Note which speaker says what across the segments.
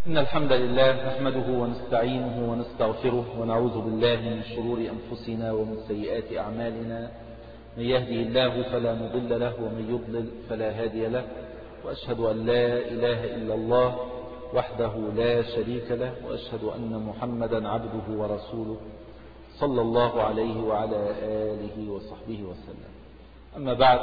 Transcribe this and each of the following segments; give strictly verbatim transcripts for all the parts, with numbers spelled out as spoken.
Speaker 1: إن الحمد لله نحمده ونستعينه ونستغفره ونعوذ بالله من شرور أنفسنا ومن سيئات أعمالنا. من يهده الله فلا مضل له ومن يضلل فلا هادي له، وأشهد أن لا إله إلا الله وحده لا شريك له، وأشهد أن محمدا عبده ورسوله صلى الله عليه وعلى آله وصحبه وسلم. أما بعد،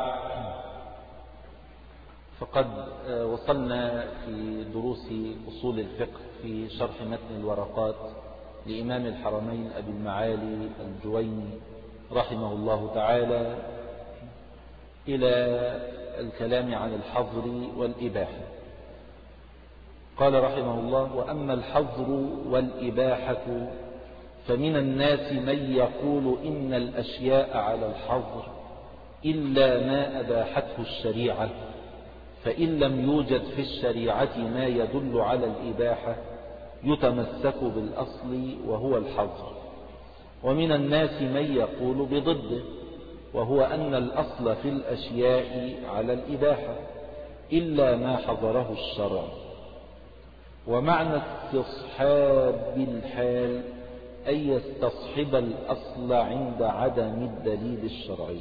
Speaker 1: فقد وصلنا في دروس أصول الفقه في شرح متن الورقات لإمام الحرمين أبي المعالي الجويني رحمه الله تعالى إلى الكلام عن الحظر والإباحة. قال رحمه الله: وأما الحظر والإباحة فمن الناس من يقول إن الأشياء على الحظر إلا ما أباحته الشريعة، فإن لم يوجد في الشريعة ما يدل على الإباحة يتمسك بالأصل وهو الحظر. ومن الناس من يقول بضده، وهو أن الأصل في الأشياء على الإباحة إلا ما حظره الشرع. ومعنى استصحاب الحال أن يستصحب الأصل عند عدم الدليل الشرعي.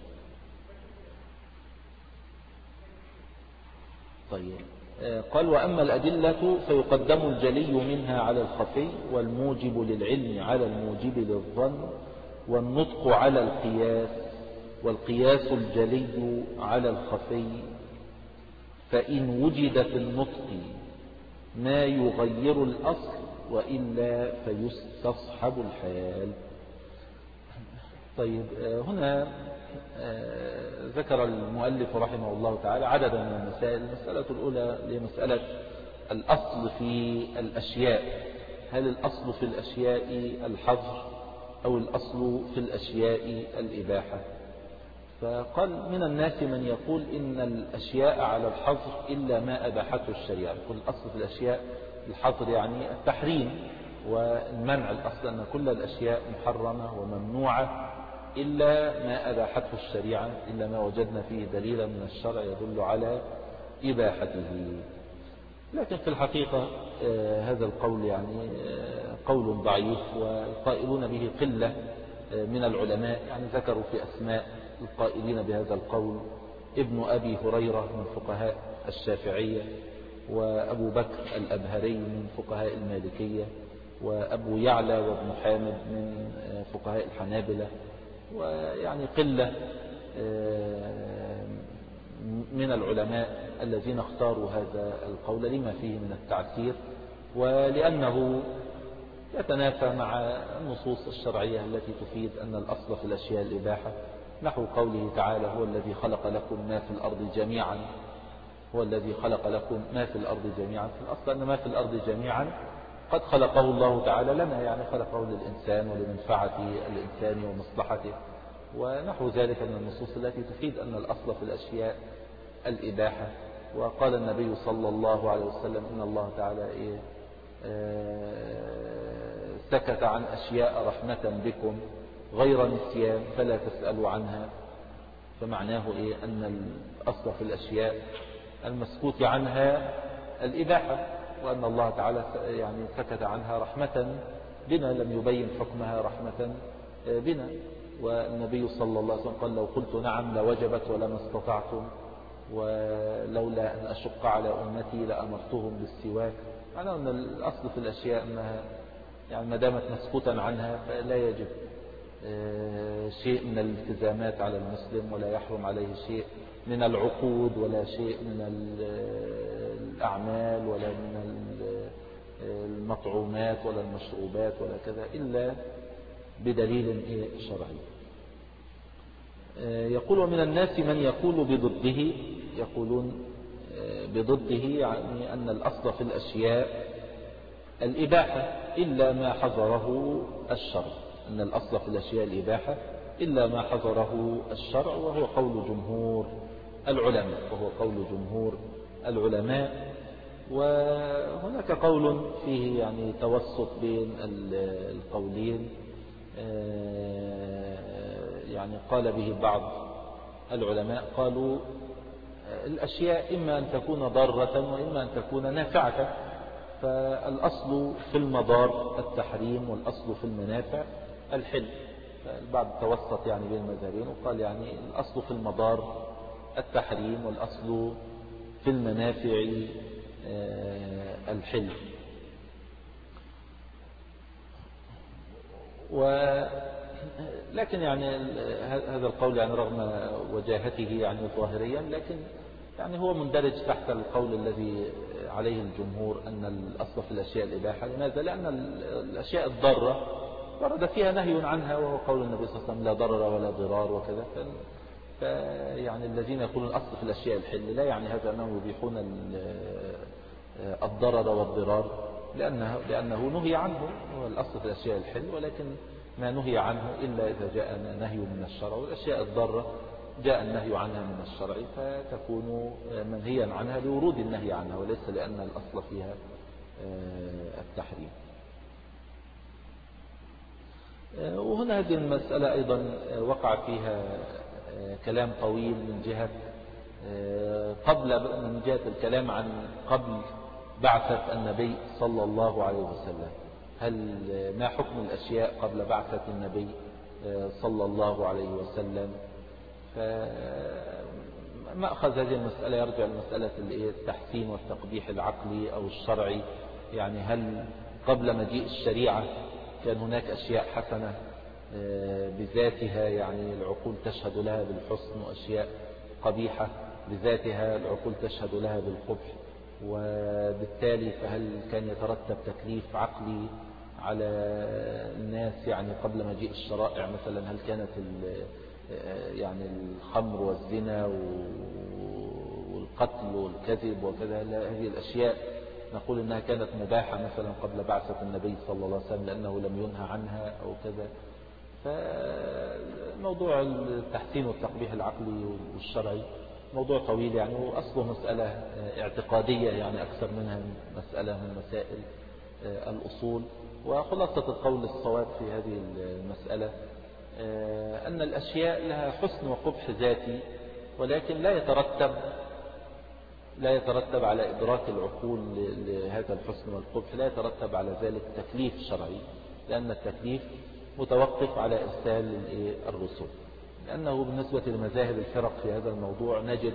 Speaker 1: طيب، قال: وأما الأدلة فيقدم الجلي منها على الخفي، والموجب للعلم على الموجب للظن، والنطق على القياس، والقياس الجلي على الخفي. فإن وجد في النطق ما يغير الأصل وإلا فيستصحب الحال. طيب، هنا ذكر المؤلف رحمه الله تعالى عددا من المسائل. المسألة الأولى لمسألة الأصل في الأشياء، هل الأصل في الأشياء الحظر أو الأصل في الأشياء الإباحة؟ فقال: من الناس من يقول إن الأشياء على الحظر إلا ما أباحته الشريعة. يقول الأصل في الأشياء الحظر يعني التحريم والمنع، الأصل أن كل الأشياء محرمة وممنوعة إلا ما أباحته الشريعة، إلا ما وجدنا فيه دليلا من الشرع يدل على إباحته. لكن في الحقيقة هذا القول يعني قول ضعيف، والقائلون به قلة من العلماء. يعني ذكروا في أسماء القائلين بهذا القول ابن أبي هريرة من فقهاء الشافعية، وأبو بكر الأبهري من فقهاء المالكية، وأبو يعلى وابن حامد من فقهاء الحنابلة، ويعني قلة من العلماء الذين اختاروا هذا القول لما فيه من التعسير، ولأنه يتنافى مع النصوص الشرعية التي تفيد أن الأصل في الأشياء الإباحة، نحو قوله تعالى: هو الذي خلق لكم ما في الأرض جميعا. هو الذي خلق لكم ما في الأرض جميعا، في الأصل أن ما في الأرض جميعا قد خلقه الله تعالى لنا، يعني خلقه للإنسان ولمنفعة الإنسان ومصلحته، ونحو ذلك من النصوص التي تفيد أن الأصل في الأشياء الإباحة. وقال النبي صلى الله عليه وسلم: إن الله تعالى إيه آه سكت عن أشياء رحمة بكم غير نسيان فلا تسألوا عنها. فمعناه إيه؟ أن الأصل في الأشياء المسكوت عنها الإباحة، وأن الله تعالى يعني سكت عنها رحمة بنا، لم يبين حكمها رحمة بنا. والنبي صلى الله عليه وسلم قال: لو قلت نعم لوجبت ولما استطعتم، ولولا أن أشق على أمتي لأمرتهم بالسواك. معنى أن الأصل في الأشياء أنها يعني ما دامت مسكوتا عنها فلا يجب شيء من الالتزامات على المسلم، ولا يحرم عليه شيء من العقود، ولا شيء من الأعمال، ولا من المطعومات ولا المشروبات ولا كذا، إلا بدليل شرعي. يقول: ومن الناس من يقول بضده، يقولون بضده يعني أن الأصل في الأشياء الإباحة إلا ما حظره الشرع، أن الأصل في الأشياء الإباحة إلا ما حظره الشرع، وهو قول جمهور العلماء وهو قول جمهور العلماء. وهناك قول فيه يعني توسط بين القولين، يعني قال به بعض العلماء، قالوا الأشياء إما أن تكون ضارة وإما أن تكون نافعة، فالأصل في المضار التحريم والأصل في المنافع الحل. البعض توسط يعني بين المذهبين وقال يعني الأصل في المضار التحريم والأصل في المنافع الحل. ولكن يعني هذا القول يعني رغم وجاهته يعني ظاهريا لكن يعني هو مندرج تحت القول الذي عليه الجمهور أن الأصل في الأشياء الإباحة. لماذا؟ لأن الأشياء الضارة ورد فيها نهي عنها، وهو قول النبي صلى الله عليه وسلم لا ضرر ولا ضرار وكذا. فيعني الذين يقولون الأصل في الأشياء الحل لا يعني هذا أنهم يبيحون الضرر والضرار، لأنه, لأنه نهي عنه. هو الأصل في الأشياء الحل، ولكن ما نهي عنه إلا إذا جاء نهي من الشرع، والأشياء الضارة جاء النهي عنها من الشرع فتكون منهيا عنها لورود النهي عنها وليس لأن الأصل فيها التحريم. وهنا هذه المسألة أيضا وقع فيها كلام طويل من جهة قبل من جهة الكلام عن قبل بعثة النبي صلى الله عليه وسلم. هل ما حكم الأشياء قبل بعثة النبي صلى الله عليه وسلم؟ فمأخذ هذه المسألة يرجع لمسألة التحسين والتقبيح العقلي أو الشرعي. يعني هل قبل مجيء الشريعة كان هناك أشياء حسنة بذاتها يعني العقول تشهد لها بالحسن، وأشياء قبيحة بذاتها العقول تشهد لها بالقبح، وبالتالي فهل كان يترتب تكليف عقلي على الناس يعني قبل مجيء الشرائع؟ مثلا هل كانت يعني الخمر والزنا والقتل والكذب وكذا هذه الأشياء نقول إنها كانت مباحة مثلا قبل بعثة النبي صلى الله عليه وسلم لأنه لم ينهى عنها أو كذا؟ فموضوع التحسين والتقبيح العقلي والشرعي موضوع طويل يعني، وأصله مسألة اعتقادية يعني أكثر منها مسألة من مسائل الأصول. وخلاصة القول الصواب في هذه المسألة أن الأشياء لها حسن وقبح ذاتي، ولكن لا يترتب لا يترتب على إدراك العقول لهذا الحسن والقبح، لا يترتب على ذلك تكليف شرعي، لأن التكليف متوقف على إرسال الرسل. لأنه بالنسبة لمذاهب الفرق في هذا الموضوع نجد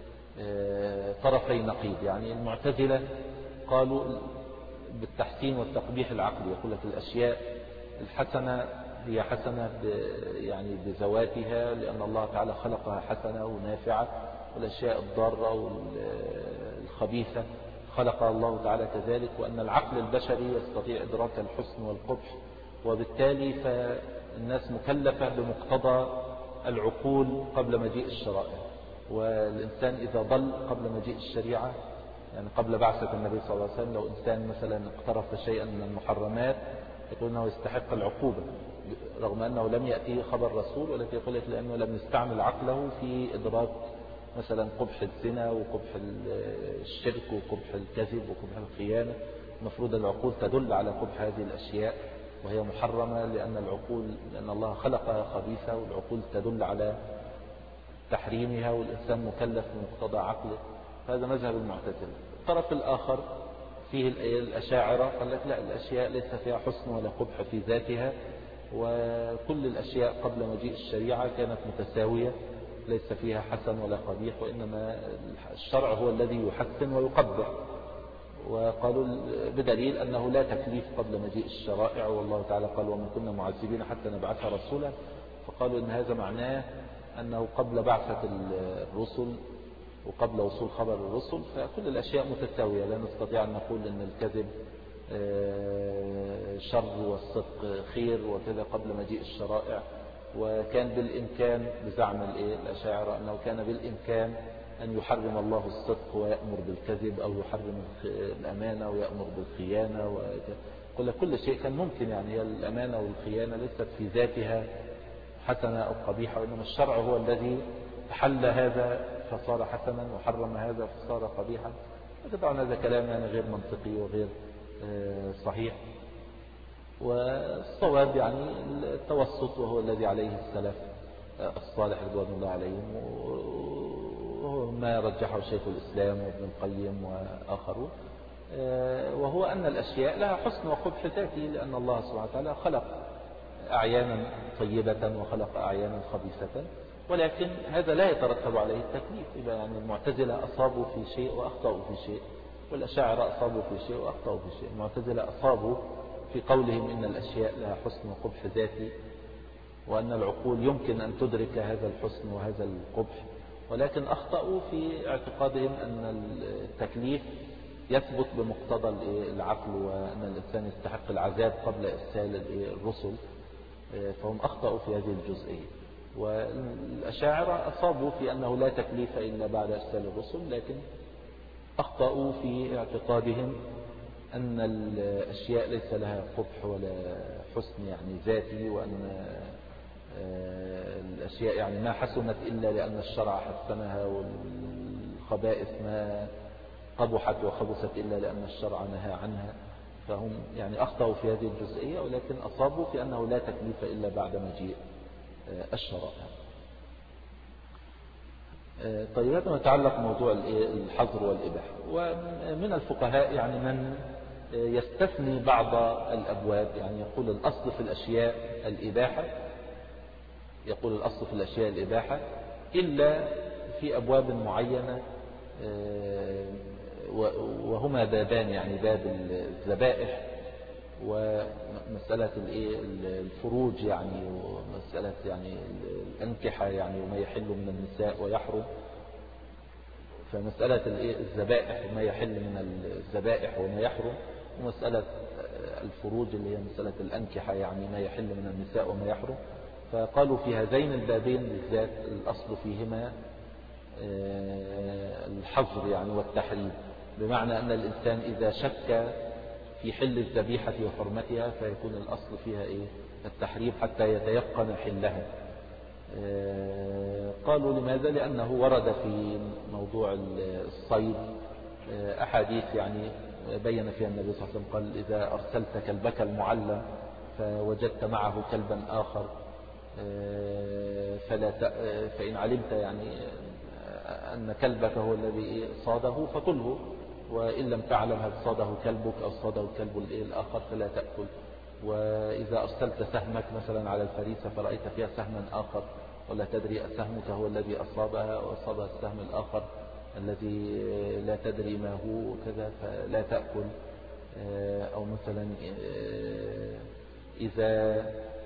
Speaker 1: طرفي نقيض. يعني المعتزلة قالوا بالتحسين والتقبيح العقلي، يقول لك الأشياء الحسنة هي حسنة يعني بذواتها لأن الله تعالى خلقها حسنة ونافعة، والأشياء الضارة والخبيثة خلقها الله تعالى كذلك، وأن العقل البشري يستطيع إدراك الحسن والقبح، وبالتالي فالناس مكلفة بمقتضى العقول قبل مجيء الشرائع. والإنسان إذا ضل قبل مجيء الشريعة يعني قبل بعثة النبي صلى الله عليه وسلم، لو إنسان مثلا اقترف شيئا من المحرمات يقول أنه يستحق العقوبة رغم أنه لم يأتيه خبر رسول، ولكن يقول لك لأنه لم يستعمل عقله في إدراك مثلا قبح الزنا وقبح الشرك وقبح الكذب وقبح الخيانة. المفروض العقول تدل على قبح هذه الأشياء وهي محرمة، لأن العقول لأن الله خلقها خبيثة، والعقول تدل على تحريمها، والإنسان مكلف بمقتضى عقله. هذا مذهب المعتزلة. الطرف الآخر فيه الأشاعرة قال لك لا، الأشياء ليس فيها حسن ولا قبح في ذاتها، وكل الأشياء قبل مجيء الشريعة كانت متساوية ليس فيها حسن ولا قبيح، وإنما الشرع هو الذي يحسن ويقبح. وقالوا بدليل أنه لا تكليف قبل مجيء الشرائع، والله تعالى قال وما كنا معذبين حتى نبعث رسولا. فقالوا إن هذا معناه أنه قبل بعثة الرسل وقبل وصول خبر الرسل فكل الأشياء متساوية، لا نستطيع أن نقول أن الكذب شر والصدق خير وكذا قبل مجيء الشرائع. وكان بالإمكان بزعم الأشاعرة أنه كان بالإمكان أن يحرم الله الصدق ويأمر بالكذب، أو يحرم الأمانة ويأمر بالخيانة. وكل كل شيء كان ممكن، يعني هي الأمانة والخيانة ليست في ذاتها حسنة أو قبيحة، وإنما الشرع هو الذي حل هذا فصار حسنا وحرم هذا فصار قبيحا. طبعا هذا كلام يعني غير منطقي وغير صحيح. والصواب يعني التوسط، وهو الذي عليه السلف الصالح رضوان الله عليهم، وهو ما رجحه شيخ الإسلام وابن القيم وآخرون. وهو أن الأشياء لها حسن وقبح ذاتي، لأن الله سبحانه وتعالى خلق أعيانا طيبة وخلق أعيانا خبيثة، ولكن هذا لا يترتب عليه التكليف. إذا يعني المعتزلة أصابوا في شيء وأخطأوا في شيء، والأشاعرة أصابوا في شيء وأخطأوا في شيء. المعتزلة أصابوا في قولهم إن الأشياء لها حسن وقبح ذاتي، وأن العقول يمكن أن تدرك هذا الحسن وهذا القبح، ولكن أخطأوا في اعتقادهم أن التكليف يثبت بمقتضى العقل، وأن الإنسان يستحق العذاب قبل إرسال الرسل، فهم أخطأوا في هذه الجزئية. والأشاعرة أصابوا في أنه لا تكليف إلا بعد إرسال الرسل، لكن أخطأوا في اعتقادهم أن الأشياء ليس لها قبح ولا حسن يعني ذاتي، وأن الأشياء يعني ما حسنت إلا لأن الشرع حسنها، والخبائث ما قبحت وخبثت إلا لأن الشرع نهى عنها. فهم يعني أخطأوا في هذه الجزئية، ولكن أصابوا في أنه لا تكليف إلا بعد مجيء الشرع. طيب، هذا ما يتعلق موضوع الحظر والإباحة. ومن الفقهاء يعني من يستثني بعض الأبواب، يعني يقول الأصل في الأشياء الإباحة، يقول الأصل في الأشياء الإباحة إلا في أبواب معينة، وهما بابان، يعني باب الذبائح ومسألة الفروج، يعني ومسألة يعني الأنكحة، يعني وما يحل من النساء ويحرم. فمسألة الذبائح وما يحل من الذبائح وما يحرم، ومسألة الفروج اللي هي مسألة الأنكحة، يعني ما يحل من النساء وما يحرم. فقالوا في هذين البابين بالذات الأصل فيهما الحظر يعني والتحريم، بمعنى أن الإنسان إذا شك في حل الذبيحة وحرمتها فيكون الأصل فيها إيه؟ التحريم حتى يتيقن حلها. قالوا لماذا؟ لأنه ورد في موضوع الصيد أحاديث يعني بين فيها النبي صلى الله عليه وسلم قال: إذا أرسلت كلبك المعلم فوجدت معه كلبا آخر فلا فإن علمت يعني أن كلبك هو الذي صاده فكله، وإن لم تعلم هل صاده كلبك أو صاده الكلب الآخر فلا تأكل. وإذا أرسلت سهمك مثلا على الفريسة فرأيت فيها سهما آخر ولا تدري سهمك هو الذي أصابها وأصابها السهم الآخر الذي لا تدري ما هو كذا فلا تأكل. أو مثلا إذا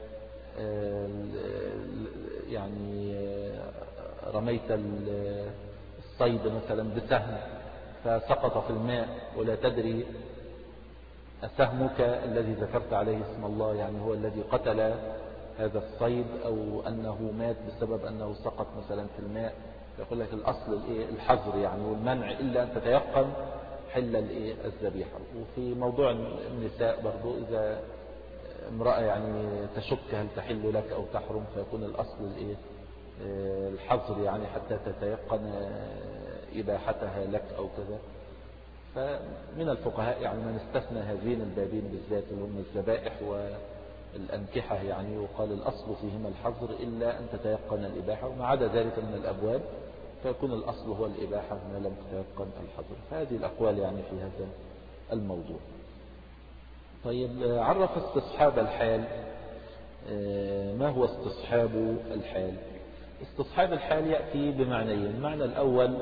Speaker 1: يعني رميت الصيد مثلا بسهم فسقط في الماء ولا تدري أسهمك الذي ذكرت عليه اسم الله يعني هو الذي قتل هذا الصيد، أو أنه مات بسبب أنه سقط مثلا في الماء، يقول لك الأصل الحظر يعني والمنع إلا أن تتيقن حل الذبيحة. وفي موضوع النساء برضو إذا امرأة يعني تشك هل تحل لك أو تحرم فيكون الأصل الحظر يعني حتى تتيقن إباحتها لك أو كذا. فمن الفقهاء يعني من استثنى هذين البابين بالذات اللي هم الذبائح والأنكحة يعني، وقال الأصل فيهما الحظر إلا أن تتيقن الإباحة، وما عدا ذلك من الأبواب فيكون الأصل هو الإباحة ما لم تتيقن الحظر. فهذه الأقوال يعني في هذا الموضوع. طيب، عرف استصحاب الحال. ما هو استصحاب الحال؟ استصحاب الحال يأتي بمعنيين. المعنى الأول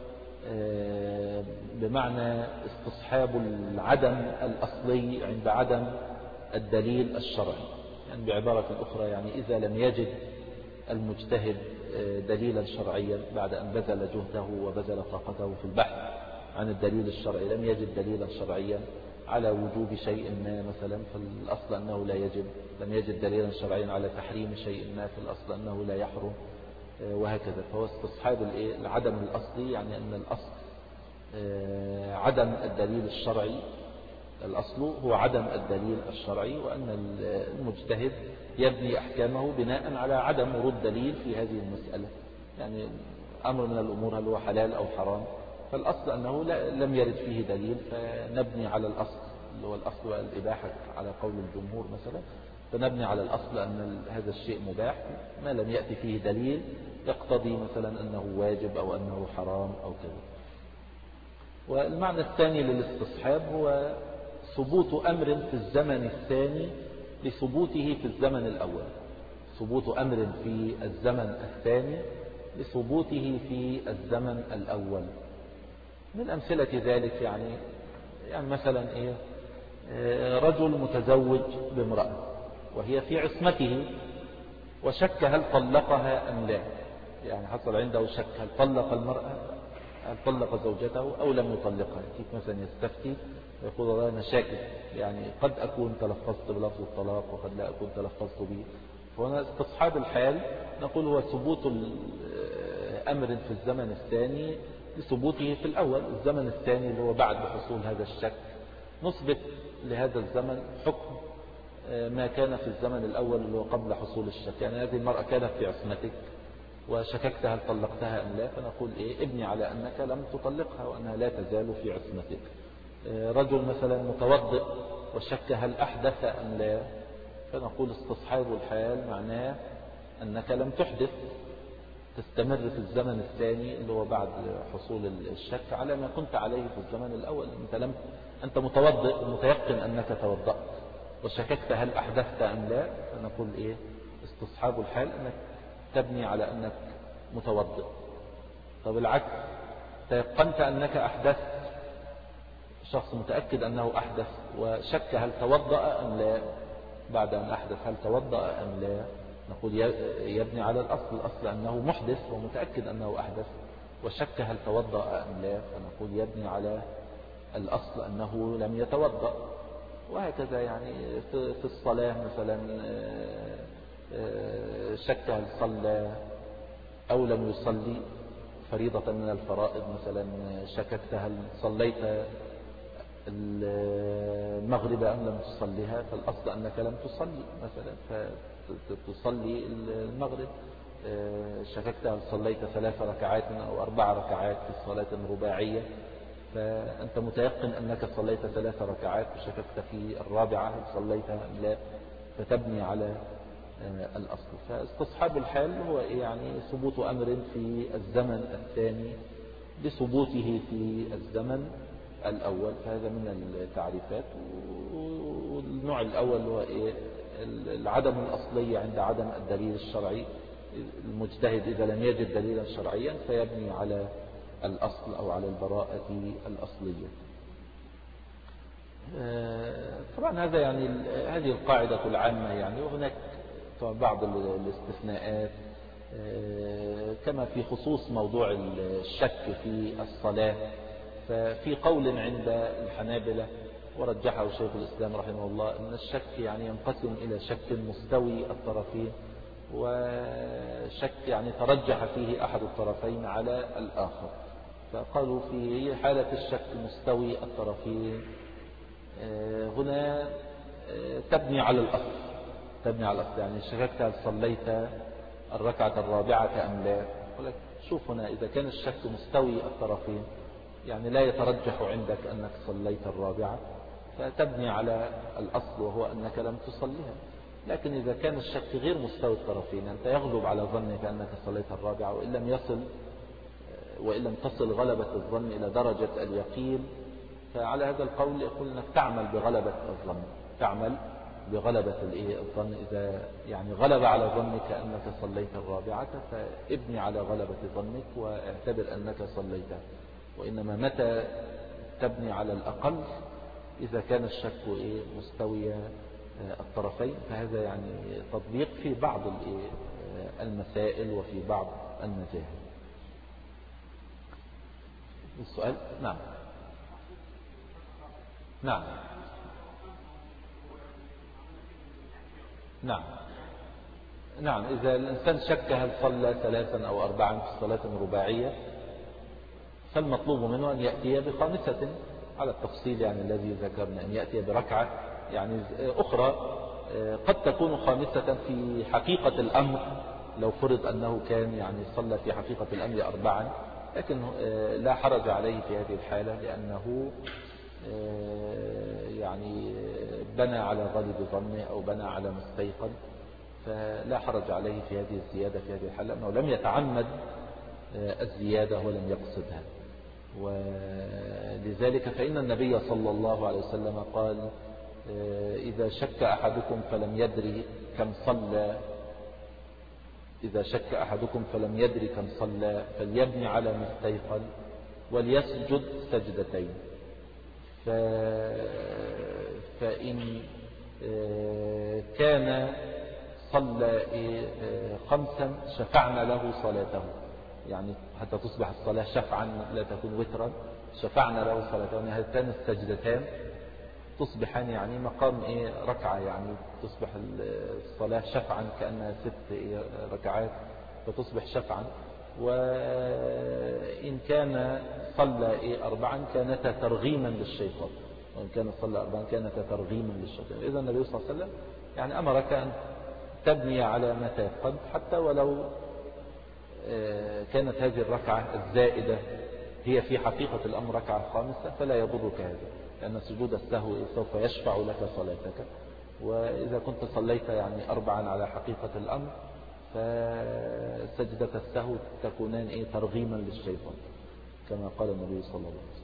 Speaker 1: بمعنى استصحاب العدم الأصلي عند عدم الدليل الشرعي، يعني بعبارة أخرى يعني إذا لم يجد المجتهد دليلا شرعيا بعد أن بذل جهده وبذل طاقته في البحث عن الدليل الشرعي، لم يجد دليلا شرعيا على وجوب شيء ما مثلا فالأصل أنه لا يجب، لم يجد دليلا شرعيا على تحريم شيء ما فالأصل أنه لا يحرم، وهكذا. فهو استصحاب العدم الأصلي، يعني أن الأصل عدم الدليل الشرعي، الأصل هو عدم الدليل الشرعي، وأن المجتهد يبني أحكامه بناء على عدم ورود دليل في هذه المسألة. يعني أمر من الأمور هل هو حلال أو حرام، فالأصل أنه لم يرد فيه دليل فنبني على الأصل اللي هو الأصل الإباحة على قول الجمهور مثلا، فنبني على الأصل أن هذا الشيء مباح ما لم يأتي فيه دليل يقتضي مثلا أنه واجب أو أنه حرام أو كذا. والمعنى الثاني للاستصحاب هو ثبوت أمر في الزمن الثاني لثبوته في الزمن الأول. ثبوت أمر في الزمن الثاني لثبوته في الزمن الأول. من أمثلة ذلك يعني يعني مثلا إيه رجل متزوج بامرأة وهي في عصمته وشك هل طلقها أم لا، يعني حصل عنده شك هل طلق المرأة، هل طلق زوجته أو لم يطلقها. كيف مثلا يستفتي ويقول والله أنا شاكك، يعني قد أكون تلفظت بلفظ الطلاق وقد لا أكون تلفظت به. فهنا استصحاب الحال نقول هو ثبوت أمر في الزمن الثاني لثبوته في الأول. الزمن الثاني اللي هو بعد حصول هذا الشك نثبت لهذا الزمن حكم ما كان في الزمن الأول اللي هو قبل حصول الشك. يعني هذه المرأة كانت في عصمتك وشككت هل طلقتها أم لا، فنقول إيه ابني على أنك لم تطلقها وأنها لا تزال في عصمتك. رجل مثلا متوضئ وشك هل أحدث أم لا، فنقول استصحاب الحال معناه أنك لم تحدث، تستمر في الزمن الثاني اللي هو بعد حصول الشك على ما كنت عليه في الزمن الأول. أنت, لم أنت متوضئ متيقن أنك توضأت وشككت هل أحدثت أم لا، فنقول إيه استصحاب الحال أنك تبني على أنك متوضئ. طب العكس، تيقنت أنك أحدثت، شخص متأكد أنه أحدث وشك هل توضأ أم لا، بعد أن أحدث هل توضأ أم لا، نقول يبني على الأصل، الأصل أنه محدث ومتأكد أنه أحدث وشك هل توضأ أم لا، فنقول يبني على الأصل أنه لم يتوضأ. وهكذا يعني في الصلاة مثلا شك هل صلى أو لم يصلي فريضة من الفرائض، مثلا شككت هل صليت المغرب أم لم تصليها، فالأصل أنك لم تصلي مثلا فتصلي المغرب. شككت هل صليت ثلاث ركعات أو أربع ركعات في الصلاة الرباعية، فأنت متيقن أنك صليت ثلاث ركعات وشككت في الرابعة هل صليتها أم لا، فتبني على الأصل. فاستصحاب الحال هو يعني ثبوت أمر في الزمن الثاني لثبوته في الزمن الأول، فهذا من التعريفات. والنوع الأول هو إيه العدم الأصلي عند عدم الدليل الشرعي. المجتهد إذا لم يجد دليلا شرعيا فيبني على الأصل أو على البراءة الأصلية. طبعا هذا يعني هذه القاعدة العامة يعني، وهناك بعض الاستثناءات كما في خصوص موضوع الشك في الصلاة. ففي قول عند الحنابلة ورجحه شيخ الإسلام رحمه الله أن الشك يعني ينقسم إلى شك مستوي الطرفين وشك يعني ترجح فيه أحد الطرفين على الآخر. فقالوا في حالة الشك مستوي الطرفين هنا تبني على الأصل، تبني على الأصل يعني شككت هل صليت الركعة الرابعة أم لا. شوف هنا إذا كان الشك مستوي الطرفين يعني لا يترجح عندك أنك صليت الرابعة فتبني على الأصل وهو أنك لم تصليها. لكن إذا كان الشك غير مستوي الطرفين أنت يغلب على ظنك أنك صليت الرابعة وإن لم يصل وإن لم تصل غلبة الظن إلى درجة اليقين، فعلى هذا القول يقول أنك تعمل بغلبة الظن، تعمل بغلبة الظن. إذا يعني غلب على ظنك أنك صليت الرابعة فابني على غلبة ظنك واعتبر أنك صليتها. وإنما متى تبني على الأقل إذا كان الشك مستوي الطرفين، فهذا يعني تطبيق في بعض المسائل وفي بعض المذاهب. السؤال نعم نعم نعم نعم إذا الإنسان شك هل صلى ثلاثا أو أربعا في الصلاة الرباعية فالمطلوب منه أن يأتي بخامسة على التفصيل يعني الذي ذكرنا، أن يأتي بركعة يعني أخرى قد تكون خامسة في حقيقة الأمر لو فرض أنه كان يعني صلى في حقيقة الأمر أربعا، لكن لا حرج عليه في هذه الحالة لأنه يعني بنى على غالب ظنه أو بنى على مستيقن، فلا حرج عليه في هذه الزيادة في هذه الحالة أنه لم يتعمد الزيادة ولم يقصدها. ولذلك فإن النبي صلى الله عليه وسلم قال إذا شك أحدكم فلم يدري كم صلى إذا شك أحدكم فلم يدري كم صلى فليبني على ما استيقن وليسجد سجدتين. فإن كان صلى خمسا شفعنا له صلاته، يعني حتى تصبح الصلاة شفعا لا تكون وترا، شفعنا له صلاته. هاتان السجدتان تصبحان يعني مقام إيه ركعة، يعني تصبح الصلاة شفعا كأنها ست إيه ركعات فتصبح شفعا. وإن كان صلى إيه أربعا كانتا ترغيما للشيطان، وإن كان صلى أربعا كانتا ترغيما للشيطان. إذا النبي صلى الله عليه وسلم يعني أمرك أن تبني على ما تيقن، حتى ولو كانت هذه الركعة الزائدة هي في حقيقة الأمر ركعة خامسة فلا يضرك هذا، لأن سجود السهو سوف يشفع لك صلاتك. وإذا كنت صليت يعني أربعا على حقيقة الأمر فسجدة السهو تكونان إيه ترغيما للشيطان كما قال النبي صلى الله عليه وسلم.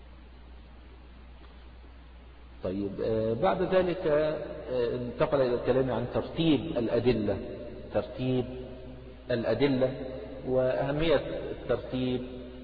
Speaker 1: طيب بعد ذلك انتقل إلى الكلام عن ترتيب الأدلة، ترتيب الأدلة وأهمية الترتيب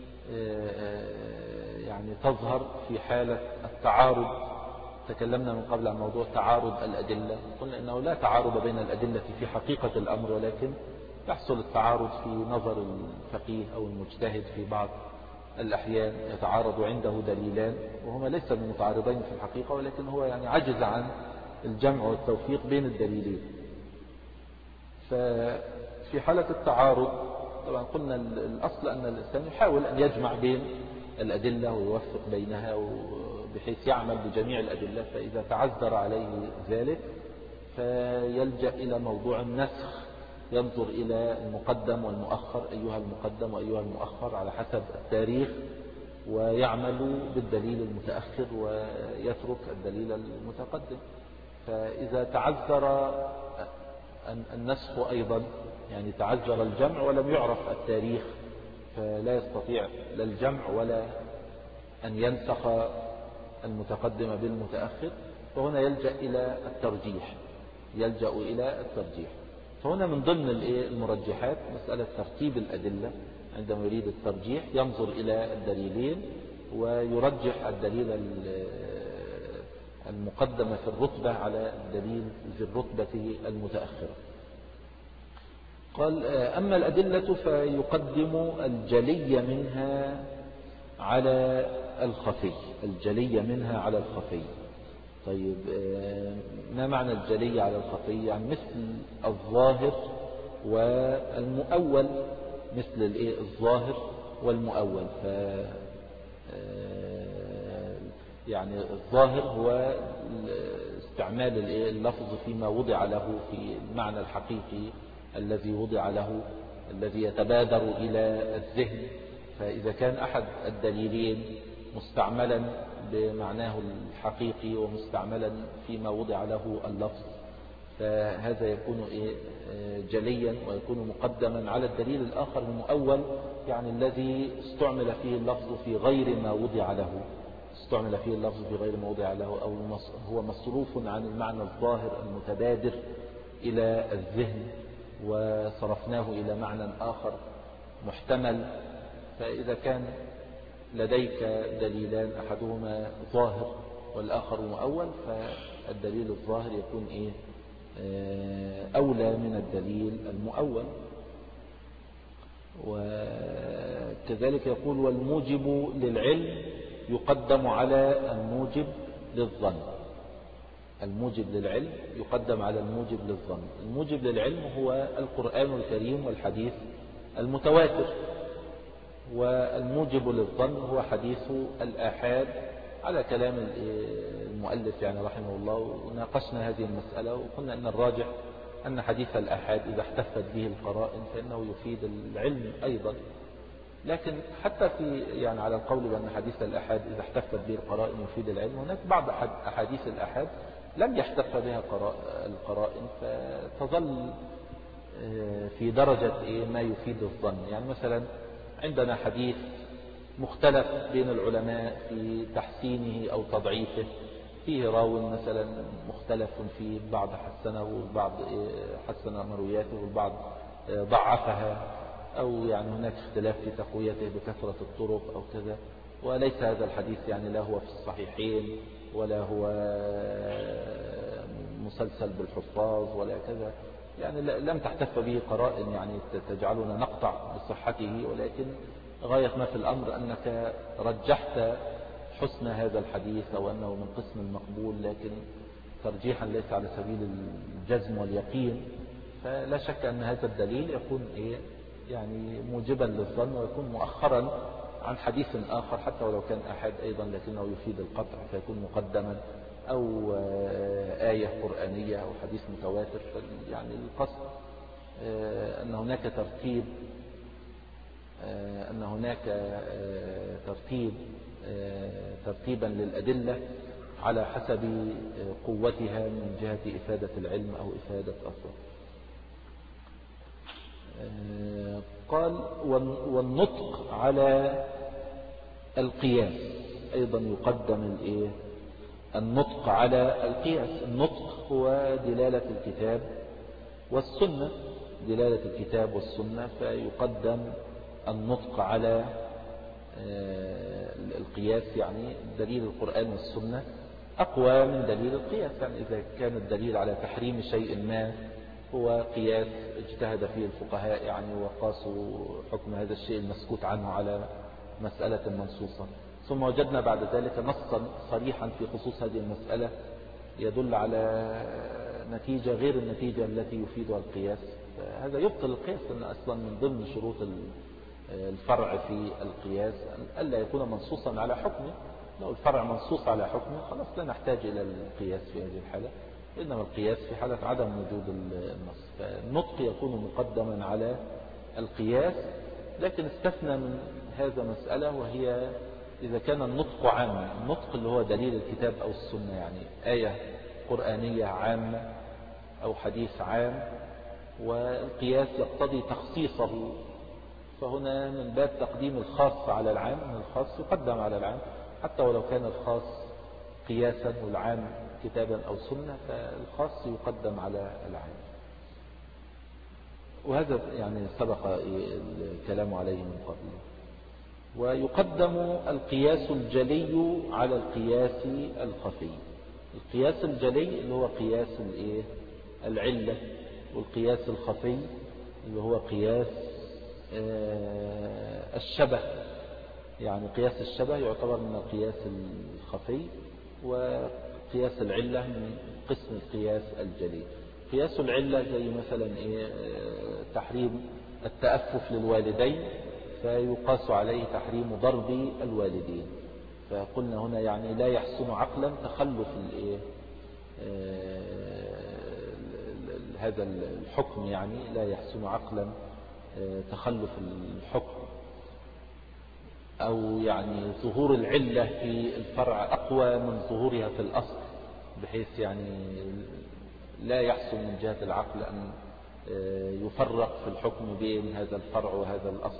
Speaker 1: يعني تظهر في حالة التعارض. تكلمنا من قبل عن موضوع تعارض الأدلة، قلنا إنه لا تعارض بين الأدلة في حقيقة الأمر، ولكن يحصل التعارض في نظر الفقيه أو المجتهد في بعض الأحيان، يتعارض عنده دليلان وهما ليس متعارضين في الحقيقة، ولكن هو يعني عجز عن الجمع والتوفيق بين الدليلين. ففي حالة التعارض طبعا قلنا الأصل أن الإنسان يحاول أن يجمع بين الأدلة ويوفق بينها بحيث يعمل بجميع الأدلة. فإذا تعذر عليه ذلك فيلجأ إلى موضوع النسخ، ينظر إلى المقدم والمؤخر، أيها المقدم وأيها المؤخر على حسب التاريخ، ويعمل بالدليل المتأخر ويترك الدليل المتقدم. فإذا تعذر النسخ أيضا يعني تعذر الجمع ولم يعرف التاريخ فلا يستطيع لا الجمع ولا أن ينسخ المتقدم بالمتأخر، فهنا يلجأ إلى الترجيح، يلجأ إلى الترجيح. فهنا من ضمن المرجحات مسألة ترتيب الأدلة. عندما يريد الترجيح ينظر إلى الدليلين ويرجح الدليل المقدم في الرتبة على الدليل في الرتبة المتأخرة. قال أما الأدلة فيقدم الجلي منها على الخفي، الجلي منها على الخفي. طيب ما معنى الجلي على الخفي؟ يعني مثل الظاهر والمؤول، مثل الايه الظاهر والمؤول. ف يعني الظاهر هو استعمال اللفظ فيما وضع له في المعنى الحقيقي الذي وضع له، الذي يتبادر إلى الذهن. فإذا كان أحد الدليلين مستعملا بمعناه الحقيقي ومستعملا فيما وضع له اللفظ فهذا يكون جليا ويكون مقدما على الدليل الآخر المؤول، يعني الذي استعمل فيه اللفظ في غير ما وضع له، استعمل فيه اللفظ في غير ما وضع له، أو هو مصروف عن المعنى الظاهر المتبادر إلى الذهن وصرفناه إلى معنى آخر محتمل. فإذا كان لديك دليلان أحدهما ظاهر والآخر مؤول فالدليل الظاهر يكون إيه أولى من الدليل المؤول. وكذلك يقول والموجب للعلم يقدم على الموجب للظن، الموجب للعلم يقدم على الموجب للظن. الموجب للعلم هو القرآن الكريم والحديث المتواتر، والموجب للظن هو حديث الآحاد على كلام المؤلف يعني رحمه الله. وناقشنا هذه المسألة وقلنا أن الراجح أن حديث الآحاد إذا احتفت به القرائن فإنه يفيد العلم أيضا. لكن حتى في يعني على القول بأن حديث الآحاد إذا احتفت به القرائن يفيد العلم، هناك بعض أحاديث الآحاد لم يحتف بها القرائن فتظل في درجة ما يفيد الظن. يعني مثلا عندنا حديث مختلف بين العلماء في تحسينه أو تضعيفه، فيه راو مثلا مختلف فيه، بعض حسنه والبعض حسن مروياته والبعض ضعفها، أو يعني هناك اختلاف في تقويته بكثرة الطرق أو كذا. وليس هذا الحديث يعني لا هو في الصحيحين ولا هو مسلسل بالحفاظ ولا كذا، يعني لم تحتف به قرائن يعني تجعلنا نقطع بصحته، ولكن غاية ما في الأمر أنك رجحت حسن هذا الحديث أو أنه من قسم المقبول، لكن ترجيحا ليس على سبيل الجزم واليقين. فلا شك أن هذا الدليل يكون إيه يعني موجبا للظن، ويكون مؤخرا عن حديث آخر حتى ولو كان أحد أيضا لكنه يفيد القطع، فيكون مقدما، أو آية قرآنية أو حديث متواتر. يعني القصد أن هناك ترتيب أن هناك ترتيب ترتيبا للأدلة على حسب قوتها من جهة إفادة العلم أو إفادة أثر. قال والنطق على القياس أيضا يقدم الإيه النطق على القياس. النطق هو دلالة الكتاب والسنة، دلالة الكتاب والسنة، فيقدم النطق على القياس. يعني دليل القرآن والسنة أقوى من دليل القياس. يعني إذا كان الدليل على تحريم شيء ما هو قياس اجتهد فيه الفقهاء يعني وقاسوا حكم هذا الشيء المسكوت عنه على مسألة منصوصة، ثم وجدنا بعد ذلك نصا صريحا في خصوص هذه المسألة يدل على نتيجة غير النتيجة التي يفيدها القياس، هذا يبطل القياس. لأن أصلا من ضمن شروط الفرع في القياس ألا يكون منصوصا على حكمه. لو الفرع منصوص على حكمه خلاص لا نحتاج إلى القياس في هذه الحالة، إنما القياس في حالة عدم وجود النص. فالنطق يكون مقدما على القياس، لكن استثنى من هذا مسألة، وهي إذا كان النطق عاما، النطق اللي هو دليل الكتاب أو السنة، يعني آية قرآنية عامة أو حديث عام، والقياس يقتضي تخصيصه، فهنا من باب تقديم الخاص على العام، من الخاص يقدم على العام حتى ولو كان الخاص قياسا والعام كتابا أو سنة، فالخاص يقدم على العام. وهذا يعني سبق الكلام عليه من قبل. ويقدم القياس الجلي على القياس الخفي. القياس الجلي اللي هو قياس الايه العلة، والقياس الخفي اللي هو قياس الشبه. يعني قياس الشبه يعتبر من القياس الخفي، وقياس العلة من قسم القياس الجلي. قياس العلة زي مثلا ايه تحريم التأفف للوالدين، فيقاس عليه تحريم ضرب الوالدين. فقلنا هنا يعني لا يحسن عقلا تخلف الايه هذا الحكم، يعني لا يحسن عقلا تخلف الحكم، أو يعني ظهور العلة في الفرع أقوى من ظهورها في الأصل، بحيث يعني لا يحسن من جهة العقل أن يفرق في الحكم بين هذا الفرع وهذا الأصل.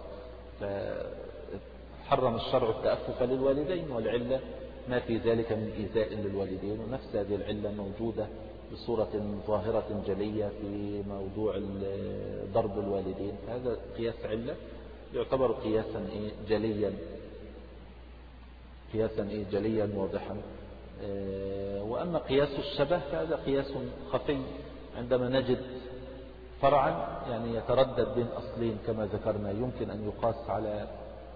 Speaker 1: فحرم الشرع التأفف للوالدين، والعلة ما في ذلك من إيذاء للوالدين، ونفس هذه العلة موجودة بصورة ظاهرة جلية في موضوع ضرب الوالدين. هذا قياس علة يعتبر قياسا إيه جليا قياسا إيه جليا واضحا. وأما قياس الشبه فهذا قياس خفي، عندما نجد فرعا يعني يتردد بين أصلين كما ذكرنا، يمكن أن يقاس على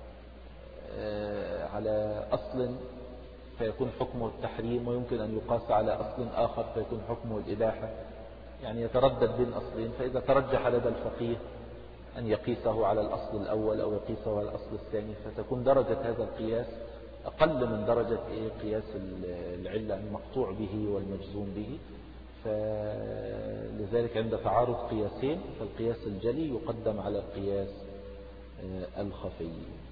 Speaker 1: على أصل فيكون حكمه التحريم، ويمكن أن يقاس على أصل آخر فيكون حكمه الإباحة. يعني يتردد بين أصلين، فإذا ترجح لدى الفقيه أن يقيسه على الأصل الأول أو يقيسه على الأصل الثاني، فتكون درجة هذا القياس أقل من درجة إيه قياس العلة المقطوع به والمجزوم به. فلذلك عند تعارض قياسين فالقياس الجلي يقدم على القياس الخفي.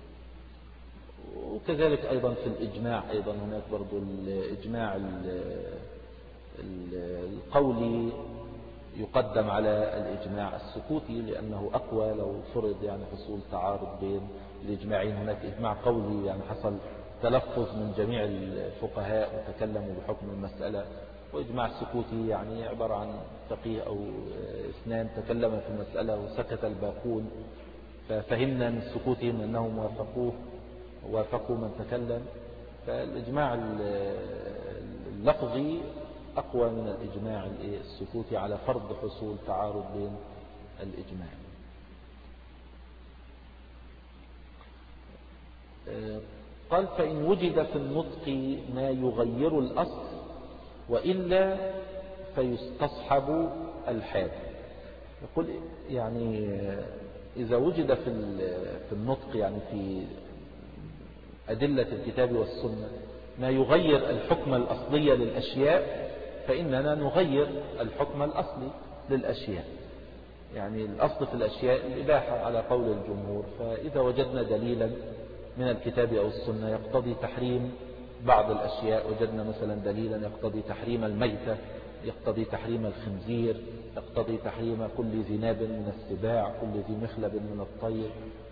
Speaker 1: وكذلك أيضا في الإجماع، أيضا هناك برضو الإجماع القولي يقدم على الإجماع السكوتي لأنه أقوى لو فرض يعني حصول تعارض بين الإجماعين. هناك إجماع قولي يعني حصل تلفظ من جميع الفقهاء وتكلموا بحكم المسألة، وإجماع السكوتي يعني عبارة عن فقيه أو اثنان تكلم في المسألة وسكت الباقون، ففهمنا من سكوتهم أنهم وافقوه وافقوا من تكلم. فالإجماع اللفظي أقوى من الإجماع السكوتي على فرض حصول تعارض بين الإجماع. قال فإن وجد في النطق ما يغير الأصل وإلا فيستصحب الحال. يقول يعني إذا وجد في النطق يعني في أدلة الكتاب والسنة ما يغير الحكم الأصلي للأشياء فإننا نغير الحكم الأصلي للأشياء. يعني الأصل في الأشياء الإباحة على قول الجمهور، فإذا وجدنا دليلا من الكتاب أو السنة يقتضي تحريم بعض الأشياء، وجدنا مثلا دليلا يقتضي تحريم الميتة، يقتضي تحريم الخنزير، يقتضي تحريم كل ذي ناب من السباع، كل ذي مخلب من الطير،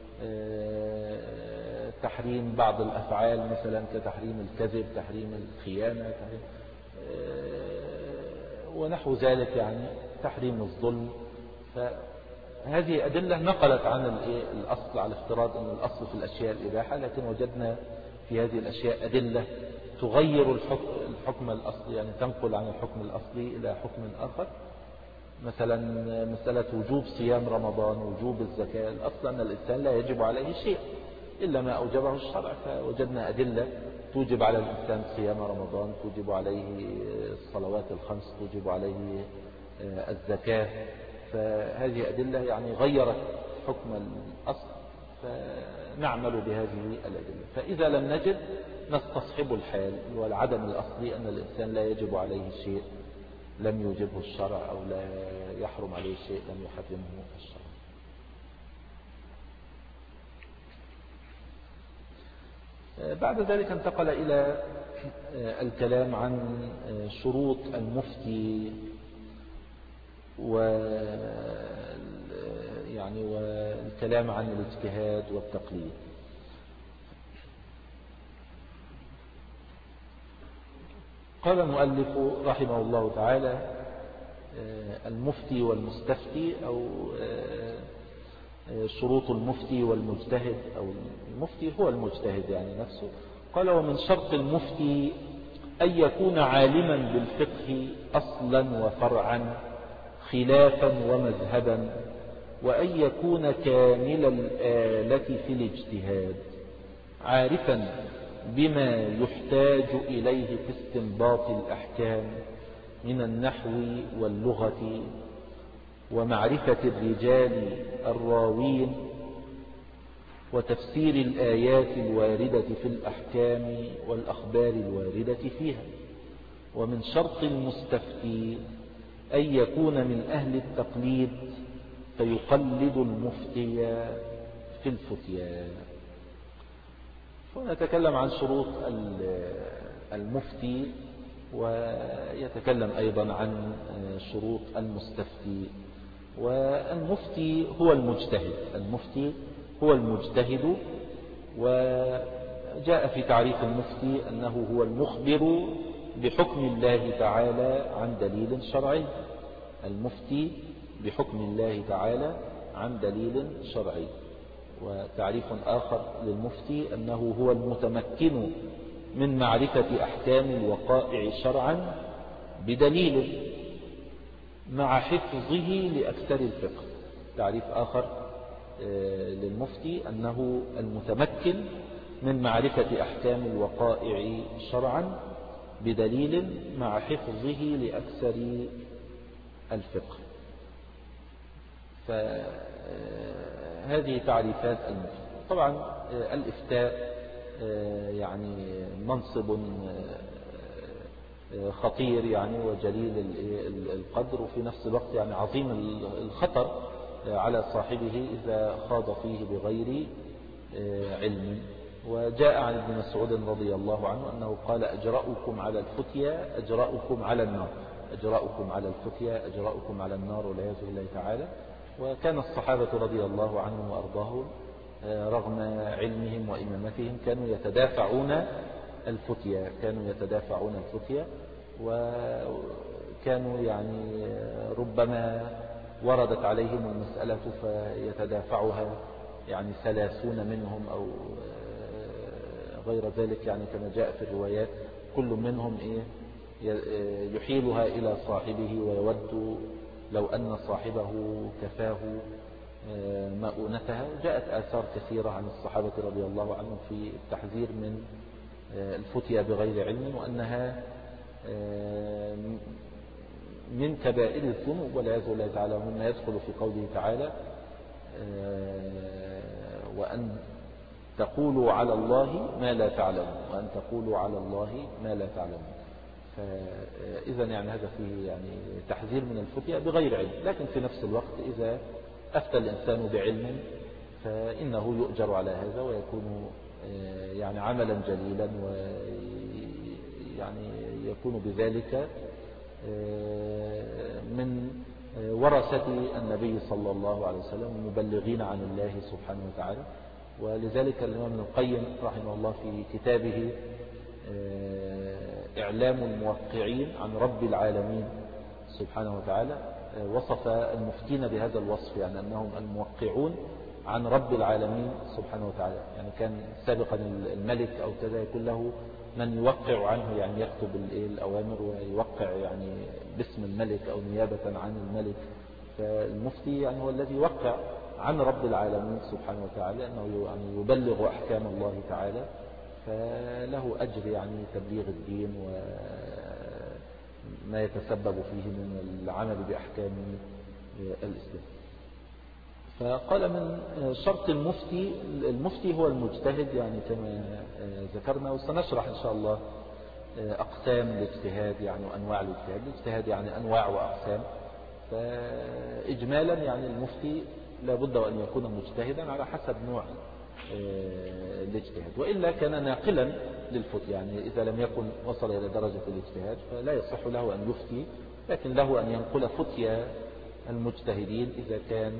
Speaker 1: تحريم بعض الأفعال مثلا كتحريم الكذب، تحريم الخيانة، تحريم ونحو ذلك، يعني تحريم الظلم. فهذه أدلة نقلت عن الأصل على افتراض أن الأصل في الأشياء الإباحة، لكن وجدنا في هذه الأشياء أدلة تغير الحكم الأصلي، يعني تنقل عن الحكم الأصلي إلى حكم آخر. مثلا مسألة وجوب صيام رمضان، وجوب الزكاة، الأصل أن الإنسان لا يجب عليه شيء إلا ما أوجبه الشرع، فوجدنا أدلة توجب على الإنسان صيام رمضان، توجب عليه الصلوات الخمس، توجب عليه الزكاة. فهذه أدلة يعني غيرت حكم الأصل، فنعمل بهذه الأدلة. فإذا لم نجد نستصحب الحال والعدم الأصلي أن الإنسان لا يجب عليه شيء لم يوجبه الشرع أو لا يحرم عليه شيء لم يحرمه الشرع. بعد ذلك انتقل إلى الكلام عن شروط المفتي و يعني والكلام عن الاجتهاد والتقليد. قال المؤلف رحمه الله تعالى المفتي والمستفتي أو شروط المفتي والمجتهد، أو المفتي هو المجتهد يعني نفسه. قال ومن شرط المفتي أن يكون عالما بالفقه أصلا وفرعا خلافا ومذهبا، وأن يكون كامل الآلة في الاجتهاد عارفا بما يحتاج إليه في استنباط الأحكام من النحو واللغة ومعرفة الرجال الراوين وتفسير الآيات الواردة في الأحكام والأخبار الواردة فيها. ومن شرط المستفتي أن يكون من أهل التقليد فيقلد المفتي في الفتيا. ونتكلم عن شروط المفتي ويتكلم أيضا عن شروط المستفتي. والمفتي هو المجتهد، المفتي هو المجتهد. وجاء في تعريف المفتي أنه هو المخبر بحكم الله تعالى عن دليل شرعي. المفتي بحكم الله تعالى عن دليل شرعي. وتعريف آخر للمفتي أنه هو المتمكن من معرفة أحكام الوقائع شرعا بدليل مع حفظه لأكثر الفقه. تعريف آخر للمفتي أنه المتمكن من معرفة أحكام الوقائع شرعا بدليل مع حفظه لأكثر الفقه. فهذه تعريفات المفتي. طبعا الإفتاء يعني منصب خطير يعني وجليل القدر، وفي نفس الوقت يعني عظيم الخطر على صاحبه إذا خاض فيه بغير علم. وجاء عن ابن مسعود رضي الله عنه أنه قال أجرأكم على الفتيا أجرأكم على النار. أجراؤكم على الفتيا أجراؤكم على النار والعياذ بالله تعالى. وكان الصحابة رضي الله عنهم وأرضاهم رغم علمهم وإمامتهم كانوا يتدافعون الفتيا كانوا يتدافعون الفتيا وكانوا يعني ربما وردت عليهم المسألة فيتدافعها يعني ثلاثون منهم أو غير ذلك، يعني كما جاء في الروايات كل منهم إيه يحيلها إلى صاحبه ويود لو أن صاحبه كفاه مؤونتها. جاءت آثار كثيرة عن الصحابة رضي الله عنهم في التحذير من الفتيا بغير علم، وأنها من كبائر الذنوب والعياذ بالله تعالى، مما يدخل في قوله تعالى وأن تقولوا على الله ما لا تعلمون وأن تقولوا على الله ما لا تعلمون. فإذا يعني هذا فيه يعني تحذير من الفتيا بغير علم، لكن في نفس الوقت إذا أفتى الإنسان بعلم فإنه يؤجر على هذا ويكون يعني عملا جليلا، ويعني يكون بذلك من ورثة النبي صلى الله عليه وسلم مبلغين عن الله سبحانه وتعالى. ولذلك الإمام ابن القيم رحمه الله في كتابه إعلام الموقعين عن رب العالمين سبحانه وتعالى وصف المفتين بهذا الوصف، يعني أنهم الموقعون عن رب العالمين سبحانه وتعالى. يعني كان سابقا الملك أو كذا يكون له من يوقع عنه، يعني يكتب الأوامر ويوقع يعني باسم الملك أو نيابة عن الملك. فالمفتي يعني هو الذي يوقع عن رب العالمين سبحانه وتعالى أنه يعني يبلغ أحكام الله تعالى، فله أجر يعني تبليغ الدين وما يتسبب فيه من العمل بأحكام الإسلام. فقال من شرط المفتي المفتي هو المجتهد، يعني كما ذكرنا، وسنشرح إن شاء الله أقسام الاجتهاد يعني وأنواع الاجتهاد. الاجتهاد يعني أنواع وأقسام. فإجمالا يعني المفتي لابد أن يكون مجتهدا على حسب نوع الاجتهاد، وإلا كان ناقلا للفتيا. يعني إذا لم يكن وصل إلى درجة الاجتهاد فلا يصح له أن يفتي، لكن له أن ينقل فتيا المجتهدين إذا كان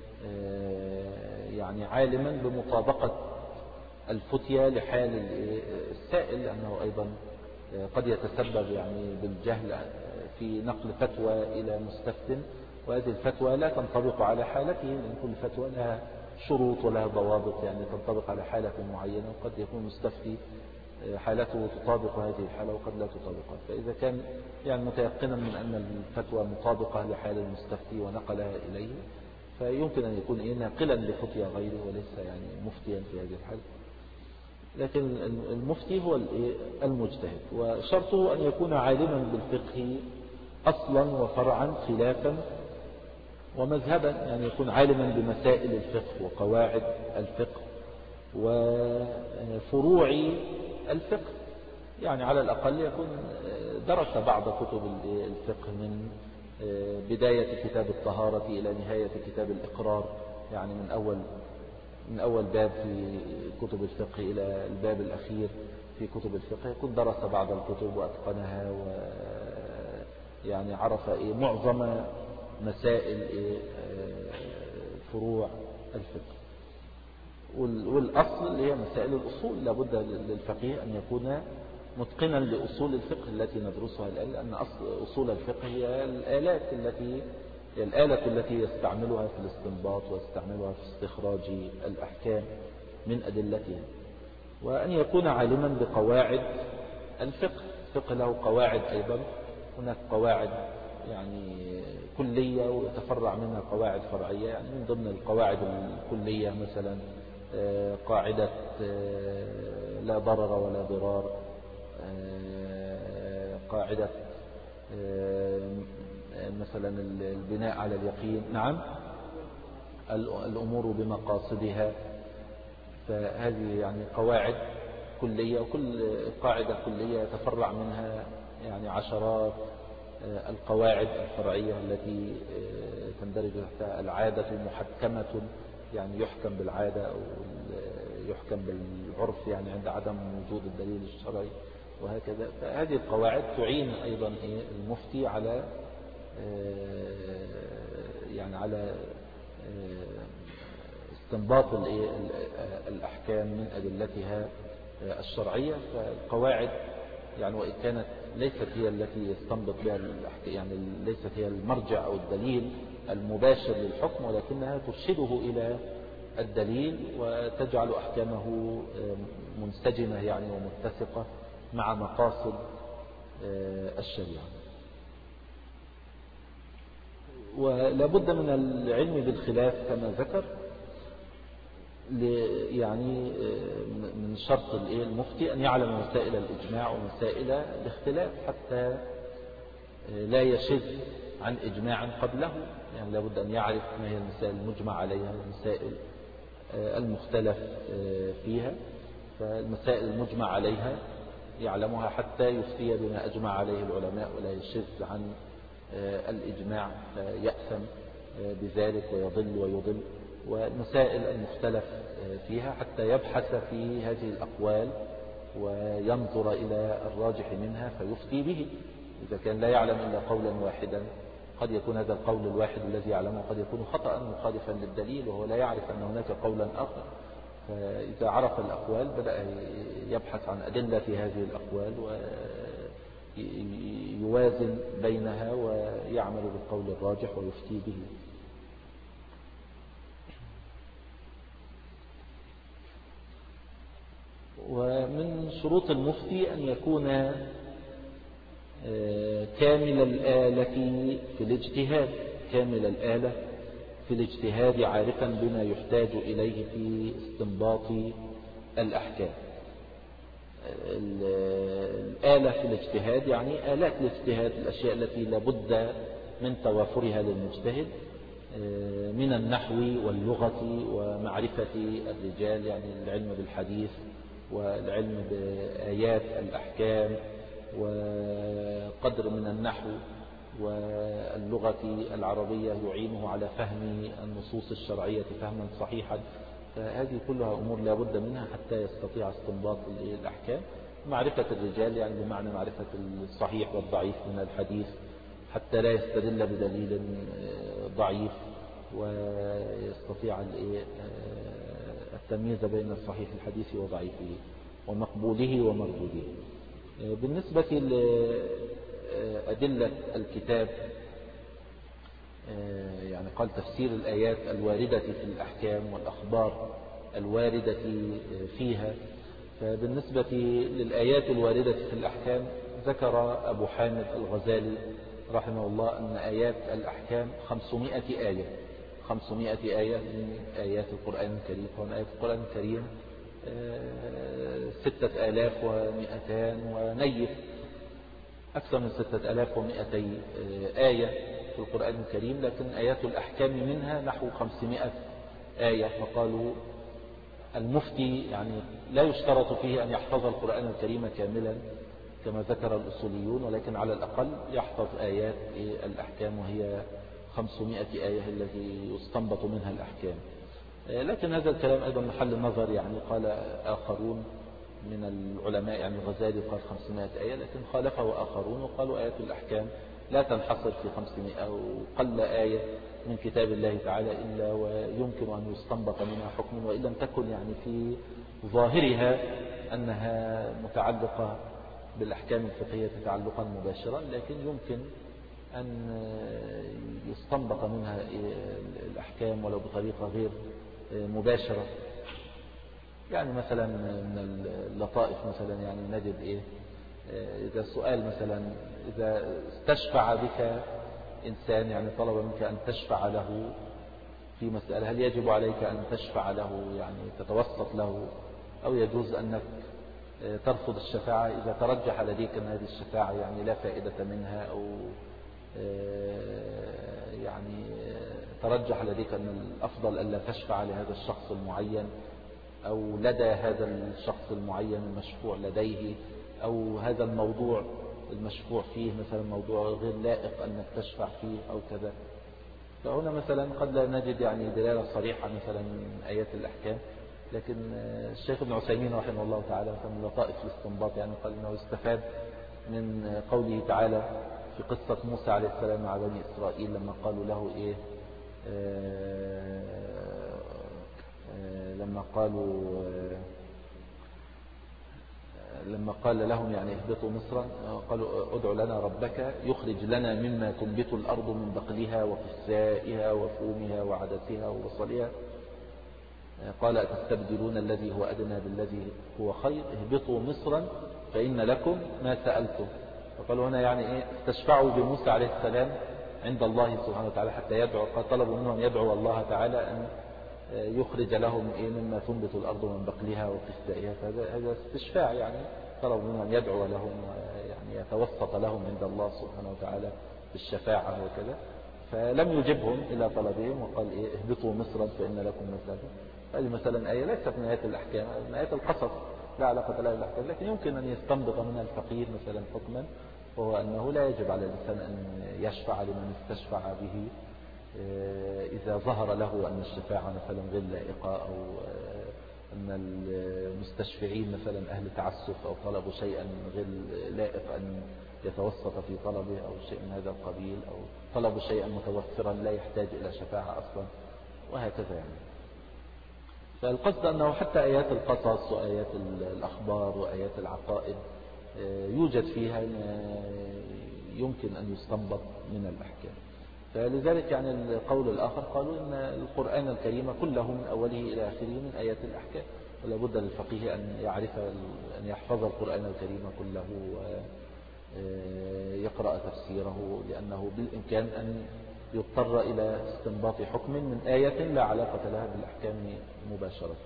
Speaker 1: يعني عالما بمطابقة الفتيا لحال السائل، لأنه أيضا قد يتسبب يعني بالجهل في نقل فتوى إلى مستفتٍ، وهذه الفتوى لا تنطبق على حالته، لأن كل فتوى لها شروط ولها ضوابط يعني تنطبق على حالة معينة، وقد يكون مستفتي حالته تطابق هذه الحالة وقد لا تطابقها. فإذا كان يعني متيقنا من أن الفتوى مطابقة لحال المستفتي ونقلها إليه فيمكن أن يكون إيه ناقلا لفتيا غيره وليس يعني مفتيا في هذه الحالة. لكن المفتي هو المجتهد، وشرطه أن يكون عالما بالفقه أصلا وفرعا خلافا ومذهبا، يعني يكون عالما بمسائل الفقه وقواعد الفقه وفروع الفقه، يعني على الأقل يكون درس بعض كتب الفقه من بداية كتاب الطهارة إلى نهاية كتاب الإقرار، يعني من أول من أول باب في كتب الفقه إلى الباب الأخير في كتب الفقه، يكون درس بعض الكتب وأتقنها ويعني عرف إيه معظم مسائل إيه فروع الفقه. والأصل اللي هي مسائل الأصول، لابد للفقيه أن يكون متقنا لأصول الفقه التي ندرسها الآن، لأن أصل أصول الفقه هي الآلات التي هي الآلة التي يستعملها في الاستنباط ويستعملها في استخراج الأحكام من أدلتها. وأن يكون عالما بقواعد الفقه. الفقه له قواعد أيضا، هناك قواعد يعني كلية ويتفرع منها قواعد فرعية. يعني من ضمن القواعد الكلية مثلا قاعدة لا ضرر ولا ضرار، قاعدة مثلا البناء على اليقين، نعم الأمور بمقاصدها. فهذه يعني قواعد كلية، وكل قاعدة كلية يتفرع منها يعني عشرات القواعد الفرعية التي تندرج تحتها العادة محكمة، يعني يحكم بالعادة أو يحكم بالعرف يعني عند عدم وجود الدليل الشرعي. وهكذا. فهذه القواعد تعين أيضا المفتي على يعني على استنباط الأحكام من أدلتها الشرعية. فالقواعد يعني وإن كانت ليست هي التي يستنبط بها الأحكام، يعني ليست هي المرجع أو الدليل المباشر للحكم، ولكنها ترشده إلى الدليل وتجعل أحكامه منسجمة يعني ومتسقة مع مقاصد الشريعة. ولا بد من العلم بالخلاف كما ذكر، يعني من شرط المفتي أن يعلم مسائل الإجماع ومسائل الاختلاف حتى لا يشذ عن إجماع قبله. يعني لا بد أن يعرف ما هي المسائل المجمع عليها والمسائل المختلف فيها. فالمسائل المجمع عليها يعلمها حتى يفتي بما أجمع عليه العلماء ولا يشذ عن الإجماع فيأثم بذلك ويضل ويضل. والمسائل المختلف فيها حتى يبحث في هذه الأقوال وينظر إلى الراجح منها فيفتي به. إذا كان لا يعلم إلا قولا واحدا قد يكون هذا القول الواحد الذي يعلمه قد يكون خطأ مخالفا للدليل وهو لا يعرف أن هناك قولا آخر. فإذا عرف الأقوال بدأ يبحث عن أدلة في هذه الأقوال ويوازن بينها ويعمل بالقول الراجح ويفتي به. ومن شروط المفتي أن يكون كامل الآلة في الاجتهاد كامل الآلة في الاجتهاد عارفا بما يحتاج إليه في استنباط الأحكام. الآلة في الاجتهاد يعني آلات الاجتهاد، الأشياء التي لابد من توافرها للمجتهد من النحو واللغة ومعرفة الرجال، يعني العلم بالحديث والعلم بآيات الأحكام وقدر من النحو واللغة العربية يعينه على فهم النصوص الشرعية فهما صحيحا. فهذه كلها أمور لا بد منها حتى يستطيع استنباط الأحكام. معرفة الرجال يعني بمعنى معرفة الصحيح والضعيف من الحديث حتى لا يستدل بدليل ضعيف ويستطيع التمييز بين الصحيح الحديث وضعيفه ومقبوله ومردوده. بالنسبة لأدلة الكتاب يعني قال تفسير الآيات الواردة في الأحكام والأخبار الواردة فيها. فبالنسبة للآيات الواردة في الأحكام ذكر أبو حامد الغزالي رحمه الله أن آيات الأحكام خمسمائة آية خمسمائة آية من آيات القرآن الكريم. ومن آيات القرآن الكريم ستة آلاف ومئتان ونيف، أكثر من ستة آلاف ومئتي آية في القرآن الكريم، لكن آيات الأحكام منها نحو خمسمائة آية. فقالوا المفتي يعني لا يشترط فيه أن يحفظ القرآن الكريم كاملا كما ذكر الأصوليون، ولكن على الأقل يحفظ آيات الأحكام وهي خمسمائة آية التي يستنبط منها الأحكام. لكن هذا الكلام أيضا محل النظر، يعني قال آخرون من العلماء يعني الغزالي قال خمسمائة آية، لكن خالفه آخرون وقالوا آيات الأحكام لا تنحصر في خمسمائة وقل آية من كتاب الله تعالى إلا ويمكن أن يستنبط منها حكم، وإن لم تكن يعني في ظاهرها أنها متعلقة بالأحكام الفقهية تعلقا مباشرا، لكن يمكن أن يستنبط منها الأحكام ولو بطريقة غير مباشرة. يعني مثلا من اللطائف مثلا يعني نجد إيه إذا سؤال مثلا إذا استشفع بك إنسان يعني طلب منك أن تشفع له في مسألة، هل يجب عليك أن تشفع له يعني تتوسط له، أو يجوز أنك ترفض الشفاعة إذا ترجح لديك أن هذه الشفاعة يعني لا فائدة منها، أو يعني ترجح لديك أن الأفضل ألا تشفع لهذا الشخص المعين، أو لدى هذا الشخص المعين المشفوع لديه، أو هذا الموضوع المشفوع فيه مثلا موضوع غير لائق أنك تشفع فيه أو كذا. فهنا مثلا قد لا نجد يعني دلالة صريحة مثلا من آيات الأحكام، لكن الشيخ ابن عثيمين رحمه الله تعالى من لطائف الاستنباط يعني قال إنه يستفاد من قوله تعالى في قصة موسى عليه السلام مع بني إسرائيل لما قالوا له إيه آه آه لما قالوا آه لما قال لهم يعني اهبطوا مصرا قالوا ادع لنا ربك يخرج لنا مما تنبت الأرض من بقلها وقثائها وفومها وعدسها وبصلها قال أتستبدلون الذي هو أدنى بالذي هو خير اهبطوا مصرا فإن لكم ما سألتم. فقالوا هنا يعني إيه استشفعوا بموسى عليه السلام عند الله سبحانه وتعالى حتى يدعو، طلبوا منهم يدعو الله تعالى أن يخرج لهم إيه مما تنبت الأرض من بقلها وقثائها. هذا استشفاع يعني طلبوا منهم أن يدعو لهم يعني يتوسط لهم عند الله سبحانه وتعالى بالشفاعة وكذا، فلم يجبهم إلى طلبهم وقال إيه اهبطوا مصرا فإن لكم ما سألتم. هذه مثلا آية ليست من آيات الأحكام، من آيات القصص لا علاقة لها بالأحكام، لكن يمكن أن يستنبط منها الفقيه مثلا حكما، وهو أنه لا يجب على الإنسان أن يشفع لمن استشفع به إذا ظهر له أن الشفاعة مثلا غير لائقة أو أن المستشفعين مثلا أهل تعسف أو طلبوا شيئا غير لائق أن يتوسط في طلبه أو شيء من هذا القبيل، أو طلبوا شيئا متوفرا لا يحتاج إلى شفاعة أصلا وهكذا يعني. فالقصد أنه حتى آيات القصص وآيات الأخبار وآيات العقائد يوجد فيها يمكن أن يستنبط من الأحكام. فلذلك يعني القول الآخر قالوا إن القرآن الكريم كله من أوله إلى آخره من آيات الأحكام، ولا بد للفقيه أن يعرف أن يحفظ القرآن الكريم كله ويقرأ تفسيره، لأنه بالإمكان أن يضطر إلى استنباط حكم من آية لا علاقة لها بالأحكام مباشرة.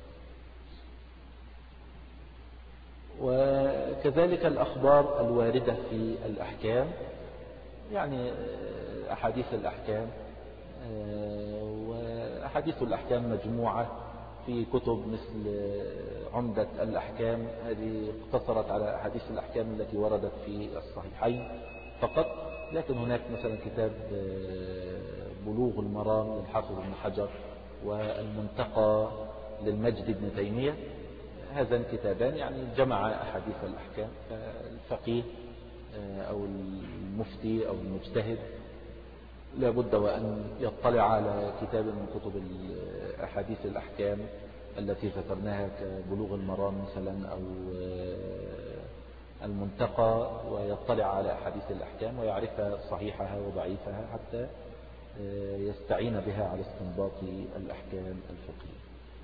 Speaker 1: وكذلك الأخبار الواردة في الأحكام، يعني أحاديث الأحكام، وأحاديث الأحكام مجموعة في كتب مثل عمدة الأحكام، هذه اقتصرت على أحاديث الأحكام التي وردت في الصحيحين فقط، لكن هناك مثلا كتاب بلوغ المرام للحافظ ابن حجر والمنتقى للمجد ابن تيمية، هذان كتابان يعني جمع أحاديث الأحكام. فالفقيه أو المفتي أو المجتهد لابد وأن يطلع على كتاب من كتب أحاديث الأحكام التي ذكرناها كبلوغ المرام مثلا أو المنتقى، ويطلع على أحاديث الأحكام ويعرف صحيحها وضعيفها حتى يستعين بها على استنباط الأحكام الفقهية.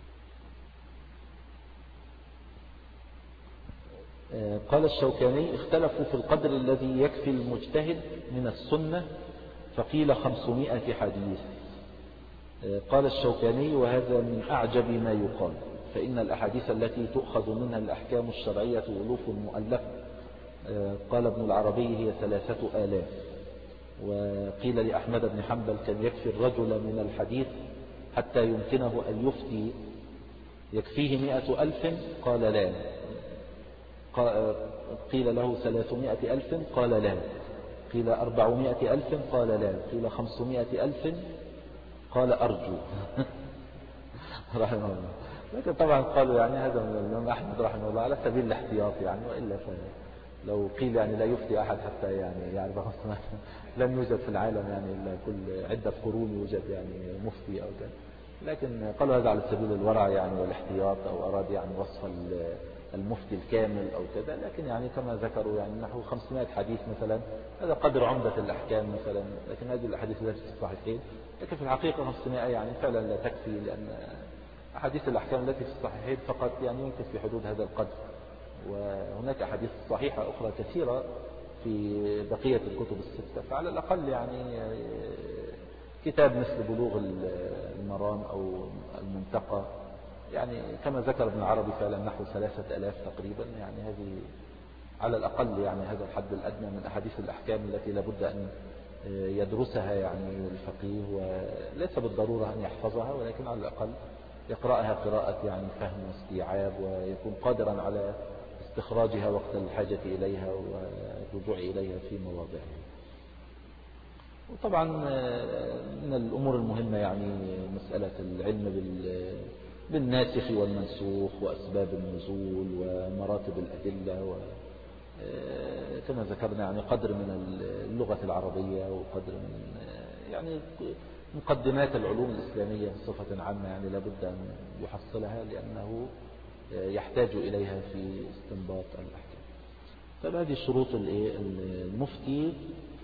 Speaker 1: قال الشوكاني اختلفوا في القدر الذي يكفي المجتهد من السنة فقيل خمسمائة حديث. قال الشوكاني وهذا من أعجب ما يقال، فإن الأحاديث التي تؤخذ منها الأحكام الشرعية ألوف مؤلفة. قال ابن العربي هي ثلاثة آلاف. وقيل لأحمد بن حنبل كان يكفي الرجل من الحديث حتى يمكنه أن يفتي يكفيه مئة ألف قال لا. قيل له ثلاثمائة ألف قال لا. قيل أربعمائة ألف قال لا. قيل خمسمائة ألف قال أرجو رحمه الله. لكن طبعا قالوا يعني هذا من الإمام أحمد رحمه الله على سبيل الاحتياط يعني، وإلا لو قيل يعني لا يفتي أحد حتى يعني يعرف خمسمائة لم يوجد في العالم يعني إلا كل عدة قرون يوجد يعني مفتي أو كذا، لكن قالوا هذا على سبيل الورع يعني والاحتياط، أو أراد يعني وصف المفتي الكامل أو كذا. لكن يعني كما ذكروا يعني نحو خمسمائة حديث مثلا، هذا قدر عمدة الأحكام مثلا، لكن هذه الأحاديث التي في الصحيحين، لكن في الحقيقة خمسمائة يعني فعلا لا تكفي، لأن أحاديث الأحكام التي في الصحيحين فقط يعني يمكن في حدود هذا القدر، وهناك أحاديث صحيحة أخرى كثيرة في بقية الكتب الستة. فعلى الأقل يعني كتاب مثل بلوغ المرام أو المنتقى يعني كما ذكر ابن عربي فعلا نحو ثلاثة ألاف تقريبا، يعني هذه على الأقل يعني هذا الحد الأدنى من أحاديث الأحكام التي لابد أن يدرسها يعني الفقيه، وليس بالضرورة أن يحفظها، ولكن على الأقل يقرأها قراءة يعني فهم واستيعاب، ويكون قادرا على استخراجها وقت الحاجة إليها والرجوع إليها في مواضعها. وطبعا من الأمور المهمة يعني مسألة العلم بالناسخ والمنسوخ وأسباب النزول ومراتب الأدلة و كما ذكرنا يعني قدر من اللغة العربية وقدر من يعني مقدمات العلوم الإسلامية بصفة عامة، يعني لابد أن يحصلها لأنه يحتاج إليها في استنباط الأحكام. فهذه شروط المفتي.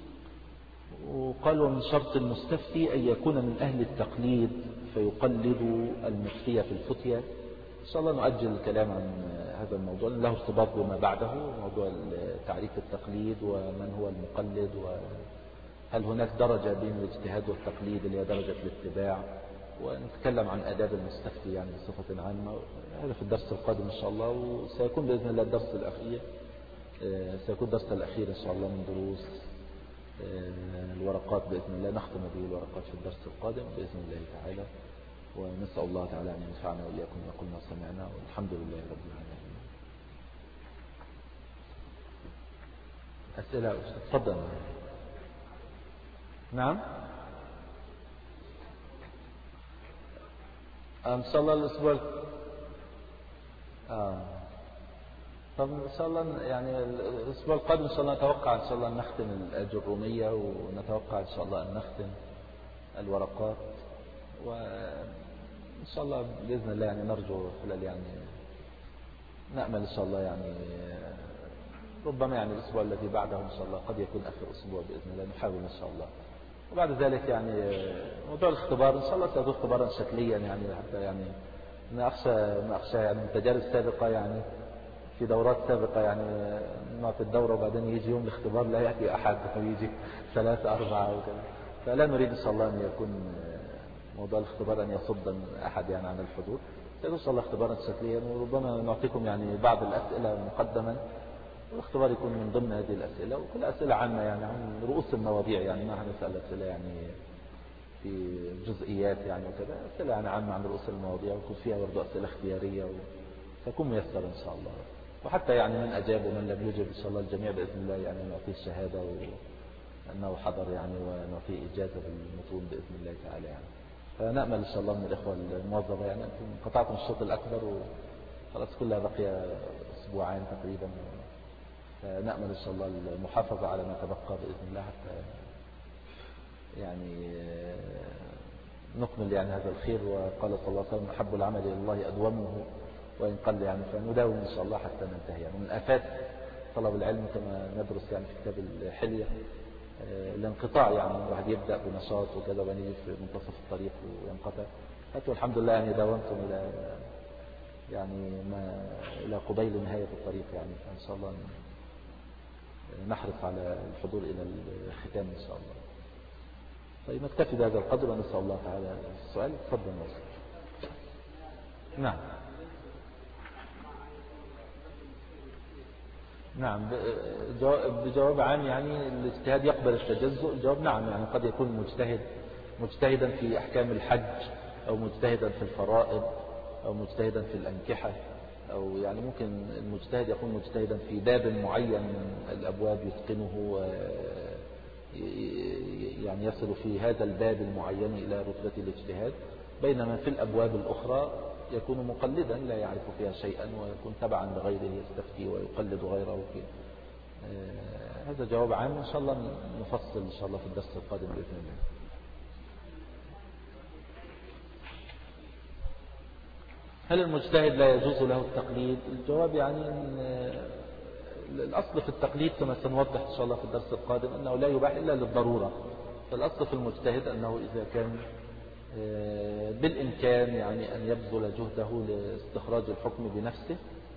Speaker 1: وقال ومن شرط المستفتي أن يكون من أهل التقليد فيقلد المفتي في الفتية. إن شاء الله نؤجل الكلام عن هذا الموضوع له ارتباط بما بعده، موضوع تعريف التقليد ومن هو المقلد، وهل هناك درجة بين الاجتهاد والتقليد اللي هي درجة الاتباع، ونتكلم عن آداب المستفتي يعني بصفة عامة. هذا في الدرس القادم إن شاء الله، وسيكون بإذن الله الدرس الأخير سيكون الدرس الأخير إن شاء الله من دروس الورقات بإذن الله، نختم به الورقات في الدرس القادم بإذن الله تعالى. ونسأل الله تعالى أن ينفعنا وإياكم ويقول ما سمعنا، والحمد لله رب العالمين. أسئلة تفضل. نعم إن شاء الله الأسبوع آه. طب إن شاء الله يعني الأسبوع القادم إن شاء الله نتوقع إن شاء الله أن نختم الأجرومية، ونتوقع إن شاء الله أن نختم الورقات، وإن شاء الله بإذن الله يعني نرجو خلال يعني نأمل إن شاء الله يعني ربما يعني الأسبوع الذي بعده إن شاء الله قد يكون آخر أسبوع بإذن الله، نحاول إن شاء الله. وبعد ذلك يعني موضوع الاختبار إن شاء الله سيكون اختبارا شكليا، يعني حتى يعني ما أخشى ما أخشى يعني من تجارب سابقة، يعني في دورات سابقة يعني نعطي الدورة وبعدين يجي يوم الاختبار لا يأتي أحد ويجي ثلاثة أربعة وكذا. فلا نريد إن شاء الله أن يكون موضوع الاختبار أن يصد أحد يعني عن الحضور. سيكون إن شاء الله اختبارا شكليا، وربما نعطيكم يعني بعض الأسئلة مقدما، والاختبار يكون من ضمن هذه الأسئلة، وكل أسئلة عامة يعني عن رؤوس المواضيع، يعني ما هنسأل أسئلة يعني في جزئيات يعني وكذا، أسئلة يعني عامة عن رؤوس المواضيع، ويكون فيها برضو أسئلة اختيارية، وسيكون ميسر إن شاء الله. وحتى يعني من أجاب ومن لم يجب إن شاء الله الجميع بإذن الله يعني نعطيه الشهادة وأنه حضر يعني، ونعطيه إجازة بالمتون بإذن الله تعالى يعني. فنأمل إن شاء الله من الإخوة الموظفة يعني أنتم قطعتم الشوط الأكبر وخلاص كلها بقي أسبوعين تقريبا، فنأمل إن شاء الله المحافظة على ما تبقى بإذن الله حتى يعني نكمل يعني هذا الخير. وقال صلى الله عليه وسلم أحب العمل إلى الله أدومه وإن قل يعني، فنداوم إن شاء الله حتى ننتهي. يعني من آفات طلب العلم كما ندرس يعني في كتاب الحلية الانقطاع، يعني الواحد يبدأ بنشاط وكذا وبعدين في منتصف الطريق وينقطع. حتى الحمد لله يعني داومتم إلى يعني ما إلى قبيل نهاية الطريق يعني، فإن شاء الله نحرص على الحضور إلى الختام إن شاء الله. طيب نكتفي بهذا القدر ونسأل الله تعالى السؤال. تفضل نوصل. نعم نعم بجواب عام يعني الاجتهاد يقبل التجزؤ. الجواب نعم، يعني قد يكون مجتهد مجتهدا في أحكام الحج، أو مجتهدا في الفرائض، أو مجتهدا في الأنكحة، أو يعني ممكن المجتهد يكون مجتهدا في باب معين من الأبواب يتقنه يعني يصل في هذا الباب المعين إلى رتبة الاجتهاد، بينما في الأبواب الأخرى يكون مقلدا لا يعرف فيها شيئا ويكون تبعا لغيره يستفتي ويقلد غيره فيه. آه هذا جواب عام، إن شاء الله نفصل إن شاء الله في الدرس القادم بإذن الله. هل المجتهد لا يجوز له التقليد؟ الجواب يعني الأصل في التقليد كما سنوضح إن شاء الله في الدرس القادم أنه لا يباح إلا للضرورة. فالأصل في المجتهد أنه إذا كان بالإمكان يعني أن يبذل جهده لاستخراج الحكم بنفسه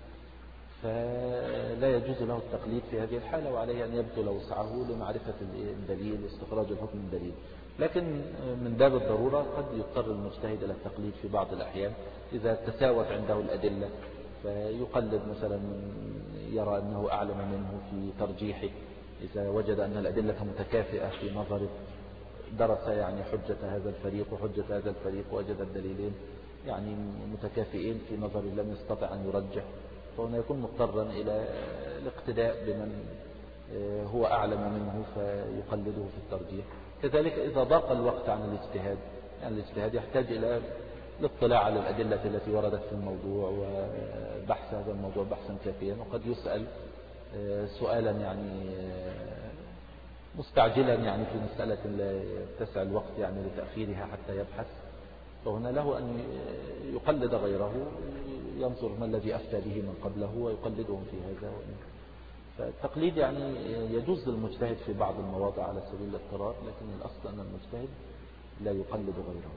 Speaker 1: فلا يجوز له التقليد في هذه الحالة، وعليه أن يبذل وسعه لمعرفة الدليل واستخراج الحكم من الدليل. لكن من باب الضرورة قد يضطر المجتهد إلى التقليد في بعض الأحيان إذا تساوت عنده الأدلة، فيقلد مثلا يرى أنه أعلم منه في ترجيحه، إذا وجد أن الأدلة متكافئة في نظره درس يعني حجة هذا الفريق وحجة هذا الفريق ووجد الدليلين يعني متكافئين في نظره لم يستطع أن يرجح، فهنا يكون مضطرا إلى الاقتداء بمن هو أعلم منه فيقلده في الترجيح. كذلك إذا ضاق الوقت عن الاجتهاد، يعني الاجتهاد يحتاج إلى الاطلاع على الأدلة التي وردت في الموضوع وبحث هذا الموضوع بحثا كافيا. وقد يسأل سؤالا يعني مستعجلا يعني في مسألة لا يتسع الوقت يعني لتأخيرها حتى يبحث، فهنا له أن يقلد غيره، ينظر ما الذي أفتى به من قبله ويقلدهم في هذا. فالتقليد يعني يجوز للمجتهد في بعض المواضع على سبيل الاضطرار، لكن الأصل أن المجتهد لا يقلد غيره.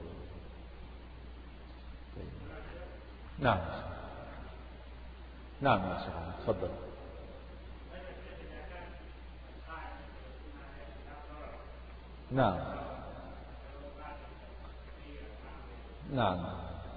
Speaker 1: نعم نعم يا شيخ تفضل. نعم نعم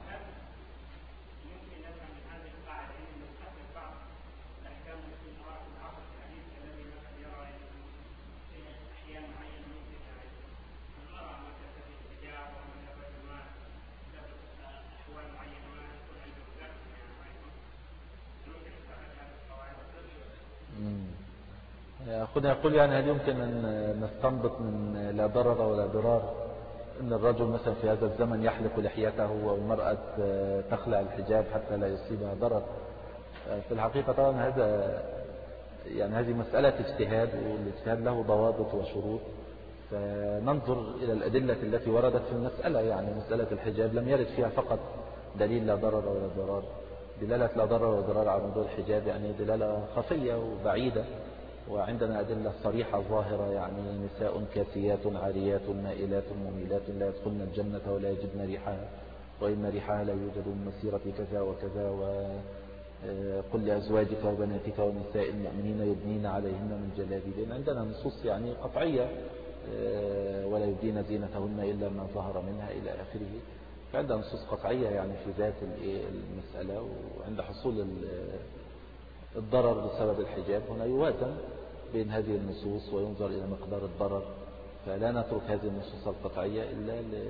Speaker 1: أخونا يقول يعني هل يمكن أن نستنبط من لا ضرر ولا ضرار أن الرجل مثلا في هذا الزمن يحلق لحيته والمرأة تخلع الحجاب حتى لا يصيبها ضرر؟ في الحقيقة طبعا هذا يعني هذه مسألة اجتهاد، والاجتهاد له ضوابط وشروط، فننظر إلى الأدلة التي وردت في المسألة. يعني مسألة الحجاب لم يرد فيها فقط دليل لا ضرر ولا ضرار، دلالة لا ضرر ولا ضرار على موضوع الحجاب يعني دلالة خفية وبعيدة، وعندنا أدلة صريحة ظاهرة يعني نساء كاسيات عاريات مائلات مميلات لا يدخلن الجنة ولا يجدن ريحها وإن ريحها لا يوجد من مسيرة كذا وكذا، وقل لأزواجك وبناتك ونساء المؤمنين يبنين عليهن من جلابيبهن. عندنا نصوص يعني قطعية ولا يبدين زينتهن إلا ما ظهر منها إلى آخره، فعندنا نصوص قطعية يعني في ذات المسألة. وعند حصول الضرر بسبب الحجاب هنا يوازن بين هذه النصوص وينظر إلى مقدار الضرر، فلا نترك هذه النصوص القطعية إلا ل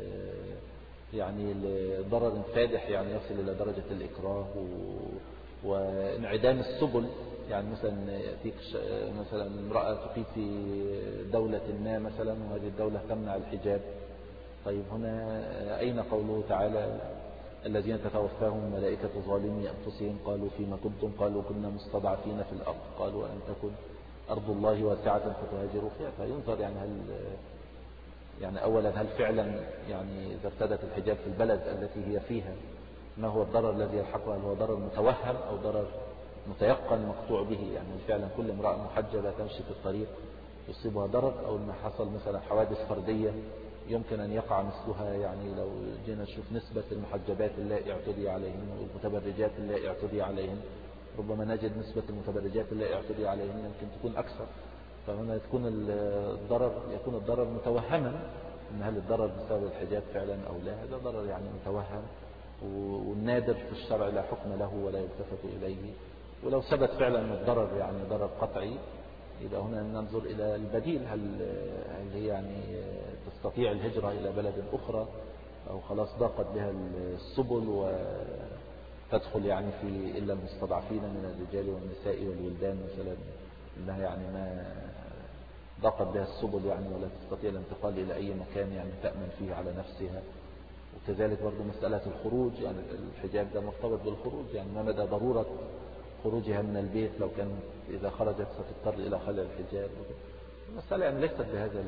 Speaker 1: يعني لضرر فادح يعني يصل إلى درجة الإكراه و... وانعدام السبل. يعني مثلا يأتيك مثلا امرأة تقيم في دولة ما مثلا وهذه الدولة تمنع الحجاب، طيب هنا أين قوله تعالى الذين تتوفاهم الملائكة ظالمي أنفسهم قالوا فيما كنتم قالوا كنا مستضعفين في الأرض قالوا أن تكن أرض الله واسعة فتهاجروا فيها. فينظر يعني هل يعني أولا هل فعلا يعني إذا ارتدت الحجاب في البلد التي هي فيها ما هو الضرر الذي يلحقها، هل هو ضرر متوهم أو ضرر متيقن مقطوع به؟ يعني فعلا كل امرأة محجبة تمشي في الطريق يصيبها ضرر، أو أن حصل مثلا حوادث فردية يمكن أن يقع مثلها. يعني لو جينا نشوف نسبة المحجبات اللائي اعتدي عليهن والمتبرجات اللائي اعتدي عليهن، ربما نجد نسبة المتبرجات اللائي اعتدي عليهن يمكن تكون أكثر. فهنا تكون الضرر يكون الضرر متوهما، ان هل الضرر بسبب الحجاب فعلا أو لا، هذا ضرر يعني متوهم والنادر في الشرع لا حكم له ولا يلتفت إليه. ولو ثبت فعلا أن الضرر يعني ضرر قطعي يبقى هنا ننظر إلى البديل، هل هل هي يعني تستطيع الهجرة إلى بلد أخرى أو خلاص ضاقت بها السبل وتدخل يعني في إلا المستضعفين من الرجال والنساء والولدان مثلا، إنها يعني ما ضاقت بها السبل يعني ولا تستطيع الانتقال إلى أي مكان يعني تأمن فيه على نفسها. وكذلك برضو مسألة الخروج، يعني الحجاب ده مرتبط بالخروج، يعني ما مدى ضرورة خروجها من البيت لو كان إذا خرجت ستضطر إلى خلع الحجاب. المسألة يعني ليست بهذا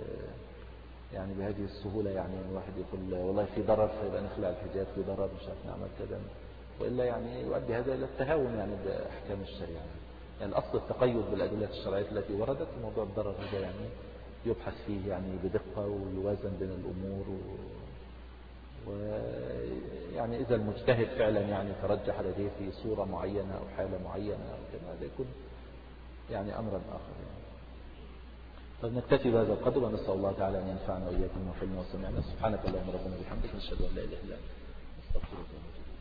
Speaker 1: يعني بهذه السهولة، يعني الواحد يقول والله في ضرر فيبقى نخلع الحجاب، في ضرر مش عارف نعمل كذا، وإلا يعني يؤدي هذا إلى التهاون يعني بأحكام الشريعة. يعني الأصل التقيد بالأدلة الشرعية التي وردت، وموضوع الضرر هذا يعني يبحث فيه يعني بدقة ويوازن بين الأمور و... ويعني إذا المجتهد فعلا يعني ترجح لديه في صورة معينة أو حالة معينة أو كذا هذا يكون يعني أمرا آخر يعني. طب نكتفي بهذا القدر ونسأل الله تعالى أن ينفعنا وإياكم وفعلنا وسمعنا. سبحانك اللهم ربنا بحمدك نشهد أن لا إله إلا أنت نستغفرك ونتوب إليك.